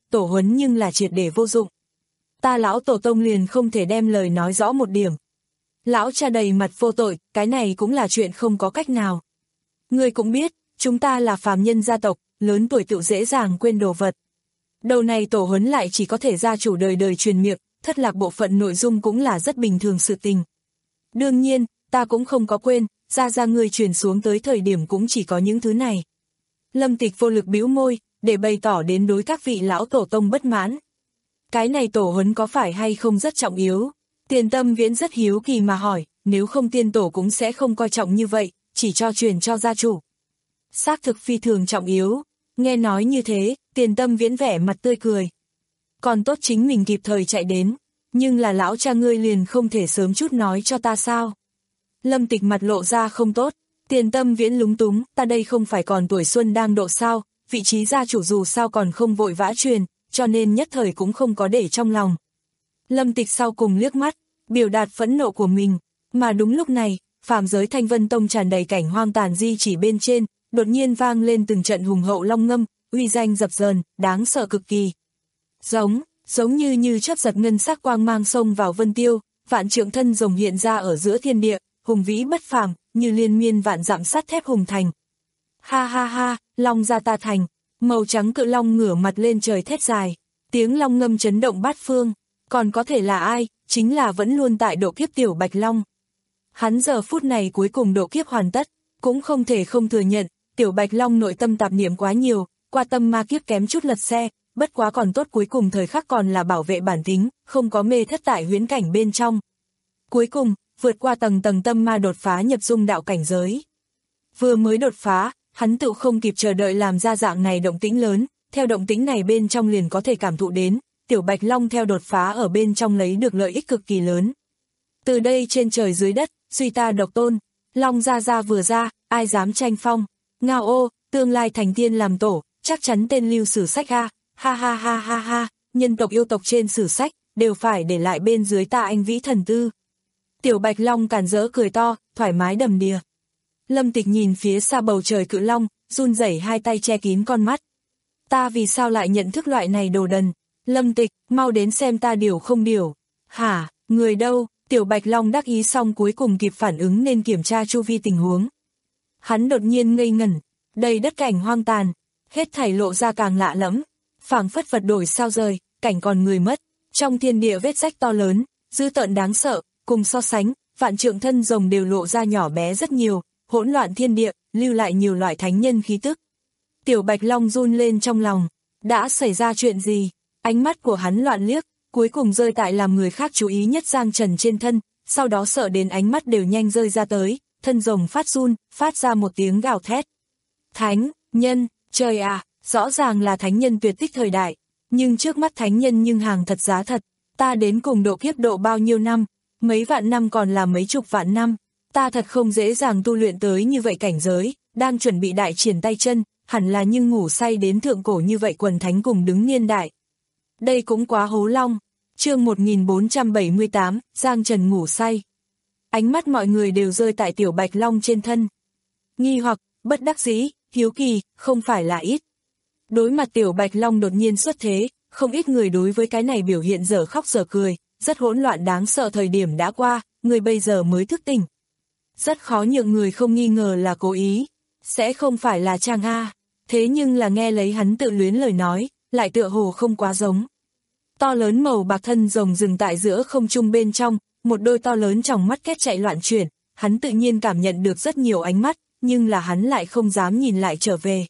B: tổ huấn nhưng là triệt để vô dụng. Ta lão tổ tông liền không thể đem lời nói rõ một điểm. Lão cha đầy mặt vô tội, cái này cũng là chuyện không có cách nào. Ngươi cũng biết, chúng ta là phàm nhân gia tộc, lớn tuổi tựu dễ dàng quên đồ vật. Đầu này tổ huấn lại chỉ có thể gia chủ đời đời truyền miệng, thất lạc bộ phận nội dung cũng là rất bình thường sự tình. Đương nhiên, ta cũng không có quên, ra ra ngươi truyền xuống tới thời điểm cũng chỉ có những thứ này. Lâm Tịch vô lực bĩu môi, để bày tỏ đến đối các vị lão tổ tông bất mãn. Cái này tổ huấn có phải hay không rất trọng yếu? Tiền Tâm Viễn rất hiếu kỳ mà hỏi, nếu không tiên tổ cũng sẽ không coi trọng như vậy, chỉ cho truyền cho gia chủ. Xác thực phi thường trọng yếu. Nghe nói như thế, Tiền Tâm Viễn vẻ mặt tươi cười. Còn tốt chính mình kịp thời chạy đến, nhưng là lão cha ngươi liền không thể sớm chút nói cho ta sao? Lâm Tịch mặt lộ ra không tốt, Tiền Tâm Viễn lúng túng, ta đây không phải còn tuổi xuân đang độ sao, vị trí gia chủ dù sao còn không vội vã truyền, cho nên nhất thời cũng không có để trong lòng. Lâm Tịch sau cùng liếc mắt, biểu đạt phẫn nộ của mình, mà đúng lúc này, phàm giới Thanh Vân Tông tràn đầy cảnh hoang tàn di chỉ bên trên, đột nhiên vang lên từng trận hùng hậu long ngâm, uy danh dập dờn, đáng sợ cực kỳ. Giống, giống như như chớp giật ngân sắc quang mang xông vào vân tiêu, vạn trượng thân rồng hiện ra ở giữa thiên địa, hùng vĩ bất phàm, như liên miên vạn dặm sắt thép hùng thành. Ha ha ha, long gia ta thành, màu trắng cự long ngửa mặt lên trời thét dài, tiếng long ngâm chấn động bát phương, còn có thể là ai, chính là vẫn luôn tại độ kiếp tiểu Bạch Long. Hắn giờ phút này cuối cùng độ kiếp hoàn tất, cũng không thể không thừa nhận, tiểu Bạch Long nội tâm tạp niệm quá nhiều, qua tâm ma kiếp kém chút lật xe, bất quá còn tốt cuối cùng thời khắc còn là bảo vệ bản tính, không có mê thất tại huyễn cảnh bên trong. Cuối cùng, vượt qua tầng tầng tâm ma đột phá nhập dung đạo cảnh giới. Vừa mới đột phá, hắn tự không kịp chờ đợi làm ra dạng này động tĩnh lớn, theo động tĩnh này bên trong liền có thể cảm thụ đến, tiểu Bạch Long theo đột phá ở bên trong lấy được lợi ích cực kỳ lớn. Từ đây trên trời dưới đất, duy ta độc tôn, Long ra ra vừa ra, ai dám tranh phong, ngao ô, tương lai thành tiên làm tổ, chắc chắn tên lưu sử sách a, ha ha ha ha ha, nhân tộc yêu tộc trên sử sách, đều phải để lại bên dưới ta anh vĩ thần tư. Tiểu Bạch Long càn rỡ cười to, thoải mái đầm đìa. Lâm Tịch nhìn phía xa bầu trời cự long, run rẩy hai tay che kín con mắt. Ta vì sao lại nhận thức loại này đồ đần? Lâm Tịch, mau đến xem ta điều không điều. Hả, người đâu? Tiểu Bạch Long đắc ý xong cuối cùng kịp phản ứng nên kiểm tra chu vi tình huống. Hắn đột nhiên ngây ngẩn, đầy đất cảnh hoang tàn, hết thảy lộ ra càng lạ lẫm, phảng phất vật đổi sao rời, cảnh còn người mất, trong thiên địa vết rách to lớn, dữ tợn đáng sợ, cùng so sánh, vạn trượng thân rồng đều lộ ra nhỏ bé rất nhiều, hỗn loạn thiên địa, lưu lại nhiều loại thánh nhân khí tức. Tiểu Bạch Long run lên trong lòng, đã xảy ra chuyện gì? Ánh mắt của hắn loạn liếc, cuối cùng rơi tại làm người khác chú ý nhất Giang Trần trên thân, sau đó sợ đến ánh mắt đều nhanh rơi ra tới, thân rồng phát run, phát ra một tiếng gào thét. Thánh nhân, trời à, rõ ràng là thánh nhân tuyệt tích thời đại, nhưng trước mắt thánh nhân nhưng hàng thật giá thật, ta đến cùng độ kiếp độ bao nhiêu năm, mấy vạn năm còn là mấy chục vạn năm, ta thật không dễ dàng tu luyện tới như vậy cảnh giới, đang chuẩn bị đại triển tay chân, hẳn là nhưng ngủ say đến thượng cổ như vậy quần thánh cùng đứng niên đại. Đây cũng quá hố long. Chương một nghìn bốn trăm bảy mươi tám, Giang Trần ngủ say. Ánh mắt mọi người đều rơi tại tiểu Bạch Long trên thân. Nghi hoặc, bất đắc dĩ, hiếu kỳ, không phải là ít. Đối mặt tiểu Bạch Long đột nhiên xuất thế, không ít người đối với cái này biểu hiện dở khóc dở cười, rất hỗn loạn đáng sợ thời điểm đã qua, người bây giờ mới thức tỉnh. Rất khó nhượng người không nghi ngờ là cố ý, sẽ không phải là Trang A, thế nhưng là nghe lấy hắn tự luyến lời nói, lại tựa hồ không quá giống. To lớn màu bạc thân rồng dừng tại giữa không trung bên trong, một đôi to lớn trong mắt két chạy loạn chuyển, hắn tự nhiên cảm nhận được rất nhiều ánh mắt, nhưng là hắn lại không dám nhìn lại trở về.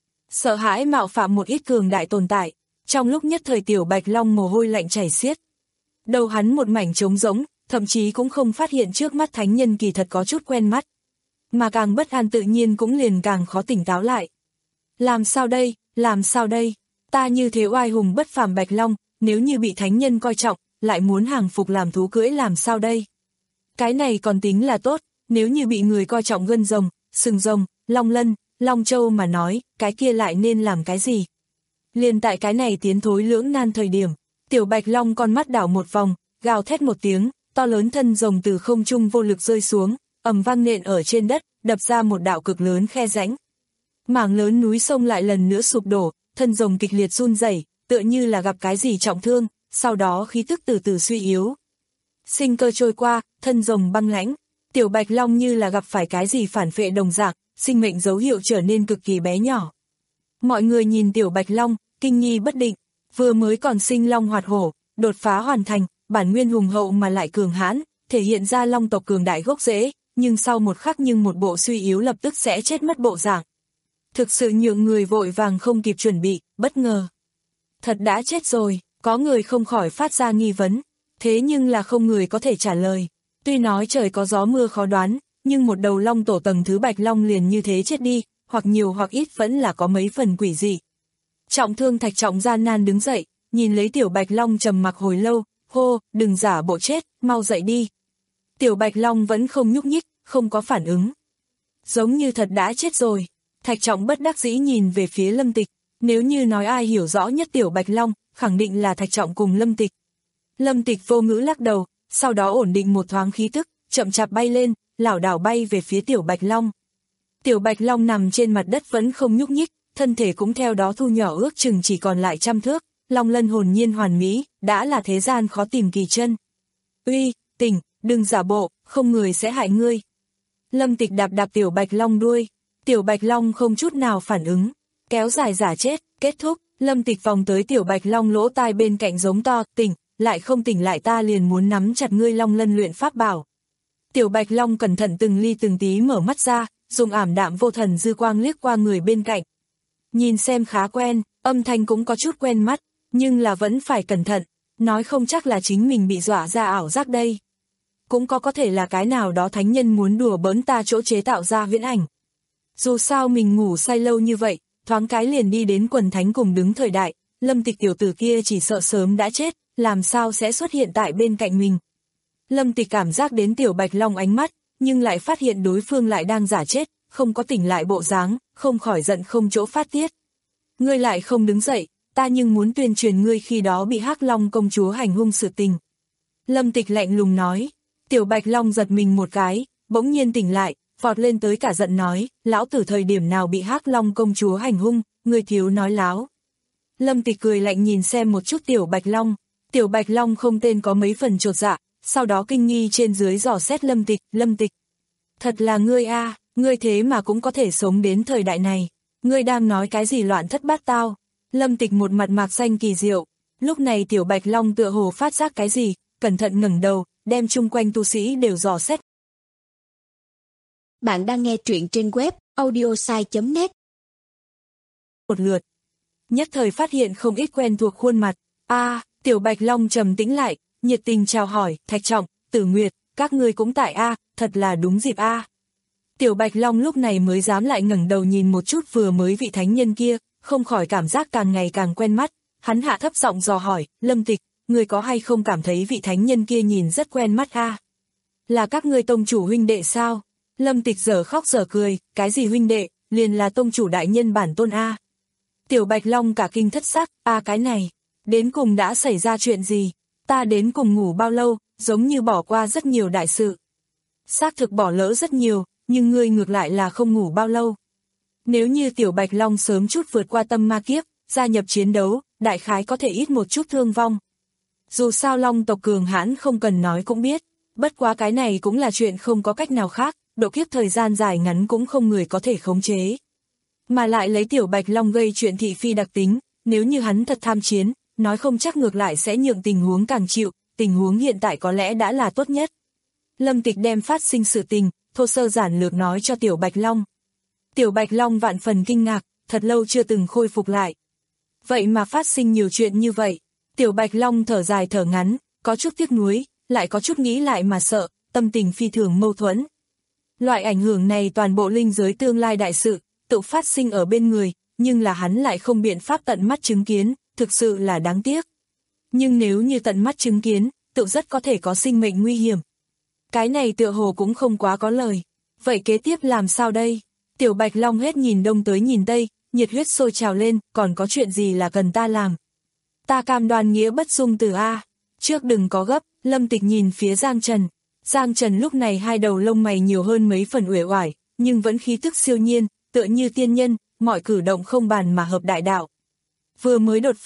B: Sợ hãi mạo phạm một ít cường đại tồn tại, trong lúc nhất thời tiểu Bạch Long mồ hôi lạnh chảy xiết. Đầu hắn một mảnh trống rỗng, thậm chí cũng không phát hiện trước mắt thánh nhân kỳ thật có chút quen mắt. Mà càng bất an tự nhiên cũng liền càng khó tỉnh táo lại. Làm sao đây, làm sao đây, ta như thế oai hùng bất phàm Bạch Long, nếu như bị thánh nhân coi trọng, lại muốn hàng phục làm thú cưỡi làm sao đây? Cái này còn tính là tốt, nếu như bị người coi trọng gân rồng, sừng rồng, long lân, long châu mà nói, cái kia lại nên làm cái gì? Liền tại cái này tiến thối lưỡng nan thời điểm, tiểu Bạch Long con mắt đảo một vòng, gào thét một tiếng, to lớn thân rồng từ không trung vô lực rơi xuống, ầm vang nện ở trên đất, đập ra một đạo cực lớn khe rãnh. Mảng lớn núi sông lại lần nữa sụp đổ, thân rồng kịch liệt run rẩy, tựa như là gặp cái gì trọng thương, sau đó khí tức từ từ suy yếu. Sinh cơ trôi qua, thân rồng băng lãnh, Tiểu Bạch Long như là gặp phải cái gì phản phệ đồng dạng, sinh mệnh dấu hiệu trở nên cực kỳ bé nhỏ. Mọi người nhìn Tiểu Bạch Long, kinh nghi bất định, vừa mới còn sinh long hoạt hổ, đột phá hoàn thành, bản nguyên hùng hậu mà lại cường hãn, thể hiện ra long tộc cường đại gốc rễ, nhưng sau một khắc nhưng một bộ suy yếu lập tức sẽ chết mất bộ dạng. Thực sự nhượng người vội vàng không kịp chuẩn bị, bất ngờ. Thật đã chết rồi, có người không khỏi phát ra nghi vấn, thế nhưng là không người có thể trả lời. Tuy nói trời có gió mưa khó đoán, nhưng một đầu long tổ tầng thứ Bạch Long liền như thế chết đi, hoặc nhiều hoặc ít vẫn là có mấy phần quỷ dị. Trọng thương Thạch Trọng gian nan đứng dậy, nhìn lấy Tiểu Bạch Long trầm mặc hồi lâu, hô, đừng giả bộ chết, mau dậy đi. Tiểu Bạch Long vẫn không nhúc nhích, không có phản ứng. Giống như thật đã chết rồi. Thạch Trọng bất đắc dĩ nhìn về phía Lâm Tịch, nếu như nói ai hiểu rõ nhất Tiểu Bạch Long, khẳng định là Thạch Trọng cùng Lâm Tịch. Lâm Tịch vô ngữ lắc đầu, sau đó ổn định một thoáng khí tức, chậm chạp bay lên, lảo đảo bay về phía Tiểu Bạch Long. Tiểu Bạch Long nằm trên mặt đất vẫn không nhúc nhích, thân thể cũng theo đó thu nhỏ ước chừng chỉ còn lại trăm thước, long lân hồn nhiên hoàn mỹ, đã là thế gian khó tìm kỳ chân. Uy, tỉnh, đừng giả bộ, không người sẽ hại ngươi. Lâm Tịch đạp đạp Tiểu Bạch Long đuôi, Tiểu Bạch Long không chút nào phản ứng, kéo dài giả chết, kết thúc, Lâm Tịch vòng tới Tiểu Bạch Long lỗ tai bên cạnh giống to, tỉnh, lại không tỉnh lại ta liền muốn nắm chặt ngươi long lân luyện pháp bảo. Tiểu Bạch Long cẩn thận từng ly từng tí mở mắt ra, dùng ảm đạm vô thần dư quang liếc qua người bên cạnh. Nhìn xem khá quen, âm thanh cũng có chút quen mắt, nhưng là vẫn phải cẩn thận, nói không chắc là chính mình bị dọa ra ảo giác đây. Cũng có có thể là cái nào đó thánh nhân muốn đùa bỡn ta chỗ chế tạo ra viễn ảnh. Dù sao mình ngủ say lâu như vậy, thoáng cái liền đi đến quần thánh cùng đứng thời đại, Lâm Tịch tiểu tử kia chỉ sợ sớm đã chết, làm sao sẽ xuất hiện tại bên cạnh mình. Lâm Tịch cảm giác đến Tiểu Bạch Long ánh mắt, nhưng lại phát hiện đối phương lại đang giả chết, không có tỉnh lại bộ dáng, không khỏi giận không chỗ phát tiết. Ngươi lại không đứng dậy, ta nhưng muốn tuyên truyền ngươi khi đó bị Hắc Long công chúa hành hung sự tình. Lâm Tịch lạnh lùng nói. Tiểu Bạch Long giật mình một cái, bỗng nhiên tỉnh lại, vọt lên tới cả giận nói, lão tử thời điểm nào bị Hắc Long công chúa hành hung, ngươi thiếu nói láo. Lâm Tịch cười lạnh nhìn xem một chút Tiểu Bạch Long, Tiểu Bạch Long không tên có mấy phần chột dạ, sau đó kinh nghi trên dưới dò xét Lâm Tịch, Lâm Tịch. Thật là ngươi a, à, ngươi thế mà cũng có thể sống đến thời đại này, ngươi đang nói cái gì loạn thất bát tao. Lâm Tịch một mặt mạc xanh kỳ diệu, lúc này Tiểu Bạch Long tựa hồ phát giác cái gì, cẩn thận ngẩng đầu, đem chung quanh tu sĩ đều dò xét.
C: Bạn đang nghe truyện trên web audiosai chấm net.
B: Một lượt, nhất thời phát hiện không ít quen thuộc khuôn mặt. A, à, Tiểu Bạch Long trầm tĩnh lại, nhiệt tình chào hỏi, Thạch Trọng, Tử Nguyệt, các ngươi cũng tại a, à, thật là đúng dịp a. À. Tiểu Bạch Long lúc này mới dám lại ngẩng đầu nhìn một chút vừa mới vị thánh nhân kia, không khỏi cảm giác càng ngày càng quen mắt, hắn hạ thấp giọng dò hỏi, Lâm Tịch, ngươi có hay không cảm thấy vị thánh nhân kia nhìn rất quen mắt a? À? Là các ngươi tông chủ huynh đệ sao? Lâm Tịch dở khóc dở cười, cái gì huynh đệ, liền là tông chủ đại nhân bản tôn a. À? Tiểu Bạch Long cả kinh thất sắc, a à, cái này, đến cùng đã xảy ra chuyện gì? Ta đến cùng ngủ bao lâu, giống như bỏ qua rất nhiều đại sự. Xác thực bỏ lỡ rất nhiều, nhưng ngươi ngược lại là không ngủ bao lâu. Nếu như Tiểu Bạch Long sớm chút vượt qua tâm ma kiếp, gia nhập chiến đấu, đại khái có thể ít một chút thương vong. Dù sao Long tộc cường hãn không cần nói cũng biết, bất quá cái này cũng là chuyện không có cách nào khác, độ kiếp thời gian dài ngắn cũng không người có thể khống chế. Mà lại lấy Tiểu Bạch Long gây chuyện thị phi đặc tính, nếu như hắn thật tham chiến, nói không chắc ngược lại sẽ nhượng tình huống càng chịu, tình huống hiện tại có lẽ đã là tốt nhất. Lâm Tịch đem phát sinh sự tình, thô sơ giản lược nói cho Tiểu Bạch Long. Tiểu Bạch Long vạn phần kinh ngạc, thật lâu chưa từng khôi phục lại. Vậy mà phát sinh nhiều chuyện như vậy. Tiểu Bạch Long thở dài thở ngắn, có chút tiếc nuối, lại có chút nghĩ lại mà sợ, tâm tình phi thường mâu thuẫn. Loại ảnh hưởng này toàn bộ linh giới tương lai đại sự, tự phát sinh ở bên người, nhưng là hắn lại không biện pháp tận mắt chứng kiến, thực sự là đáng tiếc. Nhưng nếu như tận mắt chứng kiến, tự rất có thể có sinh mệnh nguy hiểm. Cái này tựa hồ cũng không quá có lời. Vậy kế tiếp làm sao đây? Tiểu Bạch Long hết nhìn đông tới nhìn tây, nhiệt huyết sôi trào lên, còn có chuyện gì là cần ta làm? Ta cam đoan nghĩa bất dung từ a. Trước đừng có gấp, Lâm Tịch nhìn phía Giang Trần. Giang Trần lúc này hai đầu lông mày nhiều hơn mấy phần uể oải, nhưng vẫn khí tức siêu nhiên, tựa như tiên nhân, mọi cử động không bàn mà hợp đại đạo. Vừa mới đột phá,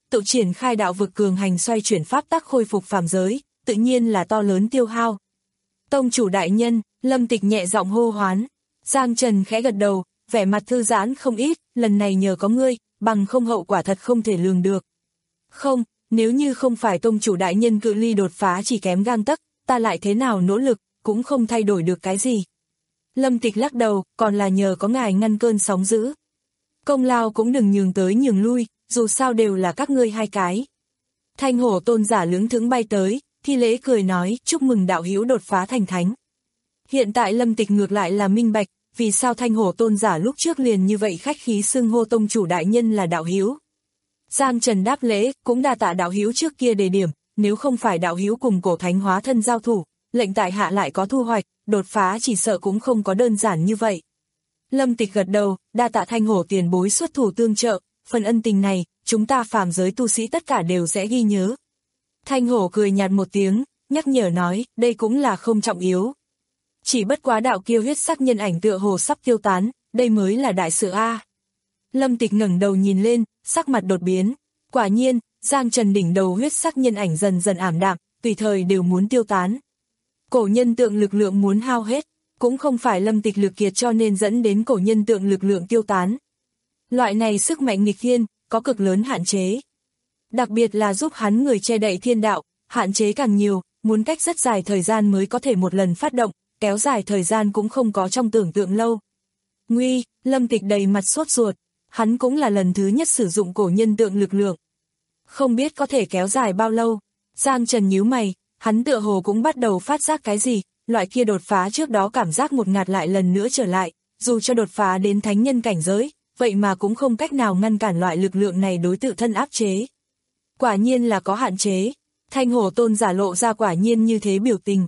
B: tự triển khai đạo vực cường hành xoay chuyển pháp tắc khôi phục phàm giới, tự nhiên là to lớn tiêu hao. Tông chủ đại nhân, Lâm Tịch nhẹ giọng hô hoán. Giang Trần khẽ gật đầu, vẻ mặt thư giãn không ít, lần này nhờ có ngươi, bằng không hậu quả thật không thể lường được. Không, nếu như không phải tông chủ đại nhân cự ly đột phá chỉ kém gang tấc, ta lại thế nào nỗ lực, cũng không thay đổi được cái gì. Lâm Tịch lắc đầu, còn là nhờ có ngài ngăn cơn sóng dữ. Công lao cũng đừng nhường tới nhường lui, dù sao đều là các ngươi hai cái. Thanh hổ tôn giả lững thững bay tới, thi lễ cười nói, chúc mừng đạo hữu đột phá thành thánh. Hiện tại Lâm Tịch ngược lại là minh bạch, vì sao thanh hổ tôn giả lúc trước liền như vậy khách khí xưng hô tông chủ đại nhân là đạo hữu. Giang Trần đáp lễ, cũng đa tạ đạo hữu trước kia đề điểm, nếu không phải đạo hữu cùng cổ thánh hóa thân giao thủ, lệnh tại hạ lại có thu hoạch, đột phá chỉ sợ cũng không có đơn giản như vậy. Lâm Tịch gật đầu, đa tạ thanh hổ tiền bối xuất thủ tương trợ, phần ân tình này, chúng ta phàm giới tu sĩ tất cả đều sẽ ghi nhớ. Thanh hổ cười nhạt một tiếng, nhắc nhở nói, đây cũng là không trọng yếu. Chỉ bất quá đạo kia huyết sắc nhân ảnh tựa hồ sắp tiêu tán, đây mới là đại sự a. Lâm Tịch ngẩng đầu nhìn lên, sắc mặt đột biến. Quả nhiên, Giang Trần đỉnh đầu huyết sắc nhân ảnh dần dần ảm đạm, tùy thời đều muốn tiêu tán. Cổ nhân tượng lực lượng muốn hao hết, cũng không phải Lâm Tịch lực kiệt cho nên dẫn đến cổ nhân tượng lực lượng tiêu tán. Loại này sức mạnh nghịch thiên, có cực lớn hạn chế. Đặc biệt là giúp hắn người che đậy thiên đạo, hạn chế càng nhiều, muốn cách rất dài thời gian mới có thể một lần phát động, kéo dài thời gian cũng không có trong tưởng tượng lâu. Nguy, Lâm Tịch đầy mặt sốt ruột, hắn cũng là lần thứ nhất sử dụng cổ nhân tượng lực lượng. Không biết có thể kéo dài bao lâu. Giang Trần nhíu mày, hắn tựa hồ cũng bắt đầu phát giác cái gì, loại kia đột phá trước đó cảm giác một ngạt lại lần nữa trở lại, dù cho đột phá đến thánh nhân cảnh giới, vậy mà cũng không cách nào ngăn cản loại lực lượng này đối tự thân áp chế. Quả nhiên là có hạn chế, thanh hổ tôn giả lộ ra quả nhiên như thế biểu tình.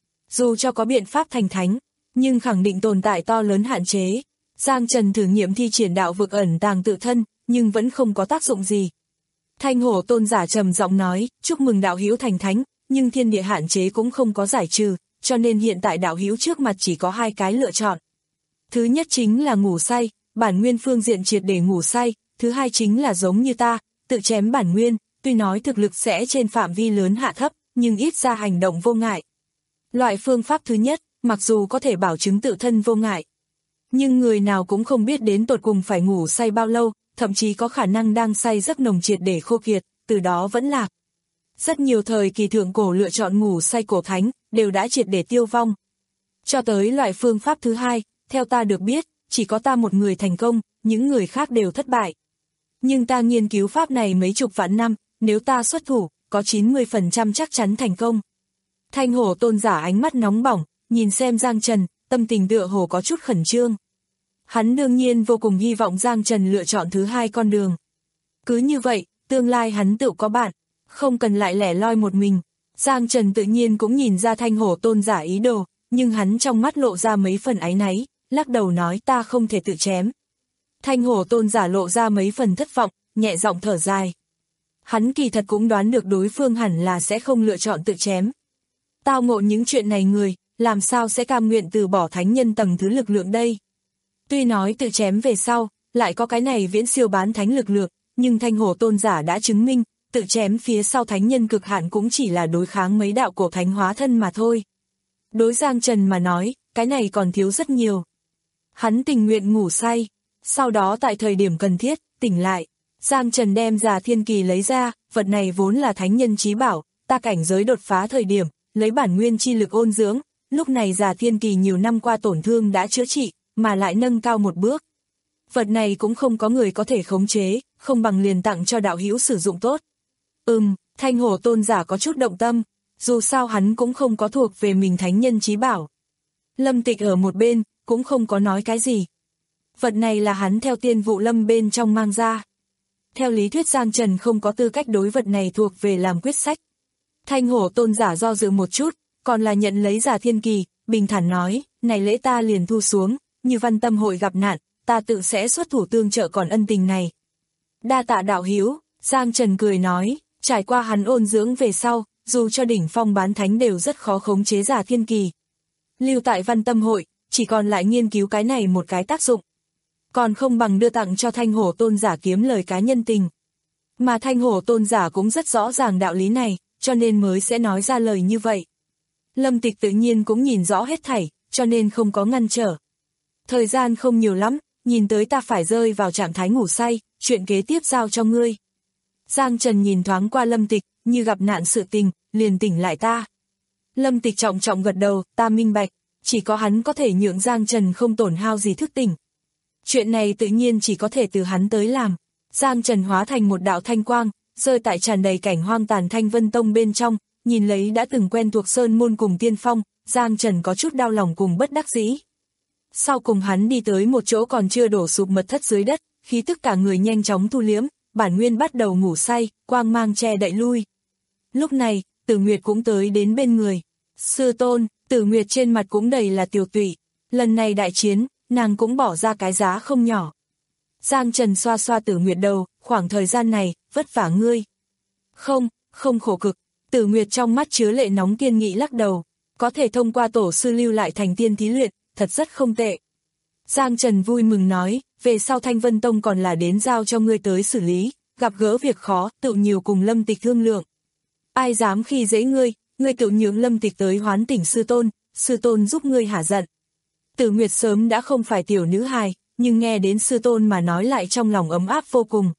B: Dù cho có biện pháp thành thánh, nhưng khẳng định tồn tại to lớn hạn chế. Giang Trần thử nghiệm thi triển đạo vực ẩn tàng tự thân, nhưng vẫn không có tác dụng gì. Thanh hổ tôn giả trầm giọng nói, chúc mừng đạo hữu thành thánh, nhưng thiên địa hạn chế cũng không có giải trừ, cho nên hiện tại đạo hữu trước mặt chỉ có hai cái lựa chọn. Thứ nhất chính là ngủ say, bản nguyên phương diện triệt để ngủ say, thứ hai chính là giống như ta, tự chém bản nguyên, tuy nói thực lực sẽ trên phạm vi lớn hạ thấp, nhưng ít ra hành động vô ngại. Loại phương pháp thứ nhất, mặc dù có thể bảo chứng tự thân vô ngại, nhưng người nào cũng không biết đến tột cùng phải ngủ say bao lâu, thậm chí có khả năng đang say giấc nồng triệt để khô kiệt, từ đó vẫn lạc. Rất nhiều thời kỳ thượng cổ lựa chọn ngủ say cổ thánh, đều đã triệt để tiêu vong. Cho tới loại phương pháp thứ hai, theo ta được biết, chỉ có ta một người thành công, những người khác đều thất bại. Nhưng ta nghiên cứu pháp này mấy chục vạn năm, nếu ta xuất thủ, có chín mươi phần trăm chắc chắn thành công. Thanh hổ tôn giả ánh mắt nóng bỏng, nhìn xem Giang Trần, tâm tình tựa hồ có chút khẩn trương. Hắn đương nhiên vô cùng hy vọng Giang Trần lựa chọn thứ hai con đường. Cứ như vậy, tương lai hắn tự có bạn, không cần lại lẻ loi một mình. Giang Trần tự nhiên cũng nhìn ra thanh hổ tôn giả ý đồ, nhưng hắn trong mắt lộ ra mấy phần áy náy, lắc đầu nói ta không thể tự chém. Thanh hổ tôn giả lộ ra mấy phần thất vọng, nhẹ giọng thở dài. Hắn kỳ thật cũng đoán được đối phương hẳn là sẽ không lựa chọn tự chém. Tao ngộ những chuyện này người, làm sao sẽ cam nguyện từ bỏ thánh nhân tầng thứ lực lượng đây. Tuy nói tự chém về sau, lại có cái này viễn siêu bán thánh lực lượng, nhưng thanh hổ tôn giả đã chứng minh, tự chém phía sau thánh nhân cực hạn cũng chỉ là đối kháng mấy đạo cổ thánh hóa thân mà thôi. Đối Giang Trần mà nói, cái này còn thiếu rất nhiều. Hắn tình nguyện ngủ say, sau đó tại thời điểm cần thiết, tỉnh lại. Giang Trần đem Già Thiên Kỳ lấy ra, vật này vốn là thánh nhân chí bảo, ta cảnh giới đột phá thời điểm, lấy bản nguyên chi lực ôn dưỡng, lúc này Già Thiên Kỳ nhiều năm qua tổn thương đã chữa trị, mà lại nâng cao một bước. Vật này cũng không có người có thể khống chế, không bằng liền tặng cho đạo hữu sử dụng tốt. Ừm, thanh hổ tôn giả có chút động tâm, dù sao hắn cũng không có thuộc về mình thánh nhân chí bảo. Lâm Tịch ở một bên, cũng không có nói cái gì. Vật này là hắn theo tiên vụ lâm bên trong mang ra. Theo lý thuyết Giang Trần không có tư cách đối vật này thuộc về làm quyết sách. Thanh hổ tôn giả do dự một chút, còn là nhận lấy Già Thiên Kỳ, bình thản nói, này lễ ta liền thu xuống, như Văn Tâm hội gặp nạn, ta tự sẽ xuất thủ tương trợ còn ân tình này. Đa tạ đạo hữu, Giang Trần cười nói, trải qua hắn ôn dưỡng về sau, dù cho đỉnh phong bán thánh đều rất khó khống chế Già Thiên Kỳ. Lưu tại Văn Tâm hội, chỉ còn lại nghiên cứu cái này một cái tác dụng. Còn không bằng đưa tặng cho thanh hổ tôn giả kiếm lời cá nhân tình. Mà Thanh Hổ tôn giả cũng rất rõ ràng đạo lý này, cho nên mới sẽ nói ra lời như vậy. Lâm Tịch tự nhiên cũng nhìn rõ hết thảy, cho nên không có ngăn trở. Thời gian không nhiều lắm, nhìn tới ta phải rơi vào trạng thái ngủ say, chuyện kế tiếp giao cho ngươi. Giang Trần nhìn thoáng qua Lâm Tịch, như gặp nạn sự tình, liền tỉnh lại ta. Lâm Tịch trọng trọng gật đầu, ta minh bạch, chỉ có hắn có thể nhượng Giang Trần không tổn hao gì thức tỉnh. Chuyện này tự nhiên chỉ có thể từ hắn tới làm. Giang Trần hóa thành một đạo thanh quang, rơi tại tràn đầy cảnh hoang tàn Thanh Vân Tông bên trong, nhìn lấy đã từng quen thuộc sơn môn cùng tiên phong, Giang Trần có chút đau lòng cùng bất đắc dĩ. Sau cùng hắn đi tới một chỗ còn chưa đổ sụp mật thất dưới đất, khí tức cả người nhanh chóng thu liếm, bản nguyên bắt đầu ngủ say, quang mang che đậy lui. Lúc này, Tử Nguyệt cũng tới đến bên người. Sư tôn, Tử Nguyệt trên mặt cũng đầy là tiều tụy. Lần này đại chiến, nàng cũng bỏ ra cái giá không nhỏ. Giang Trần xoa xoa Tử Nguyệt đầu, khoảng thời gian này, vất vả ngươi. Không, không khổ cực. Tử Nguyệt trong mắt chứa lệ nóng kiên nghị lắc đầu. Có thể thông qua tổ sư lưu lại thành tiên thí luyện, thật rất không tệ. Giang Trần vui mừng nói, về sau Thanh Vân Tông còn là đến giao cho ngươi tới xử lý, gặp gỡ việc khó, tự nhiều cùng Lâm Tịch thương lượng. Ai dám khi dễ ngươi, ngươi tự nhượng Lâm Tịch tới hoán tỉnh sư tôn, sư tôn giúp ngươi hả giận. Tử Nguyệt sớm đã không phải tiểu nữ hài, nhưng nghe đến sư tôn mà nói lại trong lòng ấm áp vô cùng.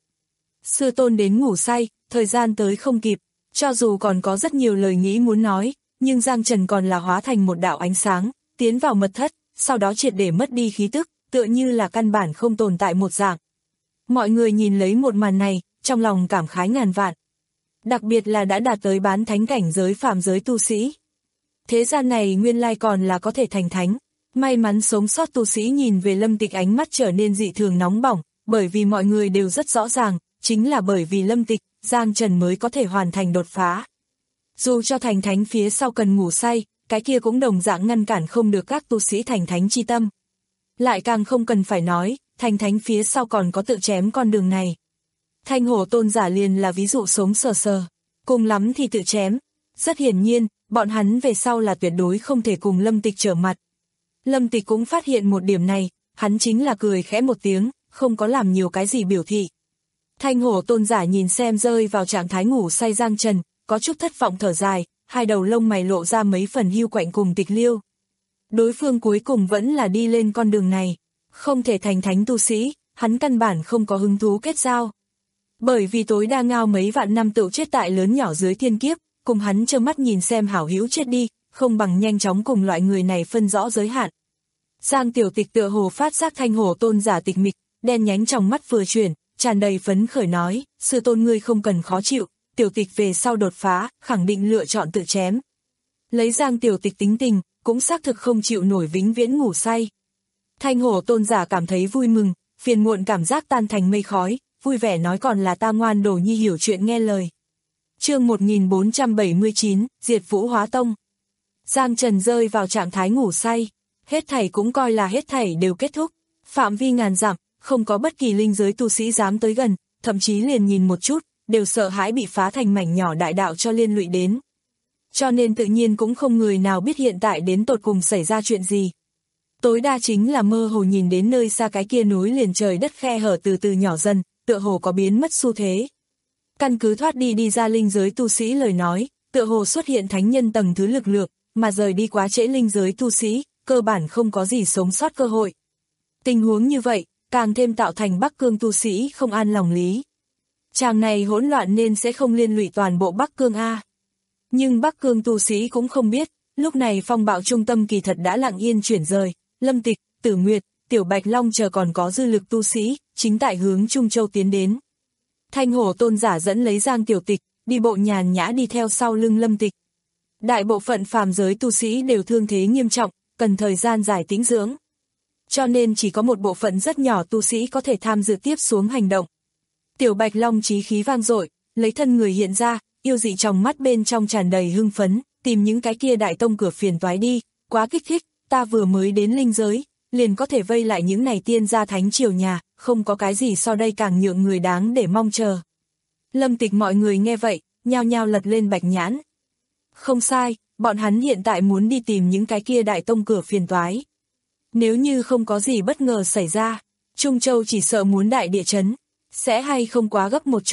B: Sư tôn đến ngủ say, thời gian tới không kịp, cho dù còn có rất nhiều lời nghĩ muốn nói, nhưng Giang Trần còn là hóa thành một đạo ánh sáng, tiến vào mật thất, sau đó triệt để mất đi khí tức, tựa như là căn bản không tồn tại một dạng. Mọi người nhìn lấy một màn này, trong lòng cảm khái ngàn vạn. Đặc biệt là đã đạt tới bán thánh cảnh giới phàm giới tu sĩ. Thế gian này nguyên lai còn là có thể thành thánh. May mắn sống sót tu sĩ nhìn về Lâm Tịch ánh mắt trở nên dị thường nóng bỏng, bởi vì mọi người đều rất rõ ràng, chính là bởi vì Lâm Tịch, Giang Trần mới có thể hoàn thành đột phá. Dù cho thành thánh phía sau cần ngủ say, cái kia cũng đồng dạng ngăn cản không được các tu sĩ thành thánh chi tâm. Lại càng không cần phải nói, thành thánh phía sau còn có tự chém con đường này. Thanh Hổ tôn giả liền là ví dụ sống sờ sờ, cùng lắm thì tự chém. Rất hiển nhiên, bọn hắn về sau là tuyệt đối không thể cùng Lâm Tịch trở mặt. Lâm Tịch cũng phát hiện một điểm này, hắn chính là cười khẽ một tiếng, không có làm nhiều cái gì biểu thị. Thanh Hổ tôn giả nhìn xem rơi vào trạng thái ngủ say Giang Trần, có chút thất vọng thở dài, hai đầu lông mày lộ ra mấy phần hiu quạnh cùng tịch liêu. Đối phương cuối cùng vẫn là đi lên con đường này, không thể thành thánh tu sĩ, hắn căn bản không có hứng thú kết giao. Bởi vì tối đa ngao mấy vạn năm tự chết tại lớn nhỏ dưới thiên kiếp, cùng hắn trơ mắt nhìn xem hảo hữu chết đi, không bằng nhanh chóng cùng loại người này phân rõ giới hạn. Giang Tiểu Tịch tựa hồ phát giác Thanh Hổ tôn giả tịch mịch, đen nhánh trong mắt vừa chuyển, tràn đầy phấn khởi nói, sư tôn ngươi không cần khó chịu, Tiểu Tịch về sau đột phá, khẳng định lựa chọn tự chém. Lấy Giang Tiểu Tịch tính tình, cũng xác thực không chịu nổi vĩnh viễn ngủ say. Thanh Hổ tôn giả cảm thấy vui mừng, phiền muộn cảm giác tan thành mây khói, vui vẻ nói còn là ta ngoan đồ nhi hiểu chuyện nghe lời. Chương một nghìn bốn trăm bảy mươi chín, Diệt Vũ Hóa Tông. Giang Trần rơi vào trạng thái ngủ say, hết thảy cũng coi là hết thảy đều kết thúc, phạm vi ngàn dặm, không có bất kỳ linh giới tu sĩ dám tới gần, thậm chí liền nhìn một chút, đều sợ hãi bị phá thành mảnh nhỏ đại đạo cho liên lụy đến. Cho nên tự nhiên cũng không người nào biết hiện tại đến tột cùng xảy ra chuyện gì. Tối đa chính là mơ hồ nhìn đến nơi xa cái kia núi liền trời đất khe hở từ từ nhỏ dần, tựa hồ có biến mất xu thế. Căn cứ thoát đi đi ra linh giới tu sĩ lời nói, tựa hồ xuất hiện thánh nhân tầng thứ lực lượng, mà rời đi quá trễ linh giới tu sĩ, cơ bản không có gì sống sót cơ hội. Tình huống như vậy, càng thêm tạo thành Bắc Cương tu sĩ không an lòng lý. Chàng này hỗn loạn nên sẽ không liên lụy toàn bộ Bắc Cương A. Nhưng Bắc Cương tu sĩ cũng không biết, lúc này phong bạo trung tâm kỳ thật đã lặng yên chuyển rời, Lâm Tịch, Tử Nguyệt, Tiểu Bạch Long chờ còn có dư lực tu sĩ, chính tại hướng Trung Châu tiến đến. Thanh Hổ tôn giả dẫn lấy Giang Tiểu Tịch, đi bộ nhàn nhã đi theo sau lưng Lâm Tịch. Đại bộ phận phàm giới tu sĩ đều thương thế nghiêm trọng, cần thời gian dài tĩnh dưỡng. Cho nên chỉ có một bộ phận rất nhỏ tu sĩ có thể tham dự tiếp xuống hành động. Tiểu Bạch Long chí khí vang dội, lấy thân người hiện ra, yêu dị trong mắt bên trong tràn đầy hưng phấn, tìm những cái kia đại tông cửa phiền toái đi, quá kích thích, ta vừa mới đến linh giới, liền có thể vây lại những này tiên gia thánh triều nhà, không có cái gì so đây càng nhượng người đáng để mong chờ. Lâm Tịch mọi người nghe vậy, nhao nhao lật lên bạch nhãn. Không sai, bọn hắn hiện tại muốn đi tìm những cái kia đại tông cửa phiền toái. Nếu như không có gì bất ngờ xảy ra, Trung Châu chỉ sợ muốn đại địa chấn, sẽ hay không quá gấp một chút.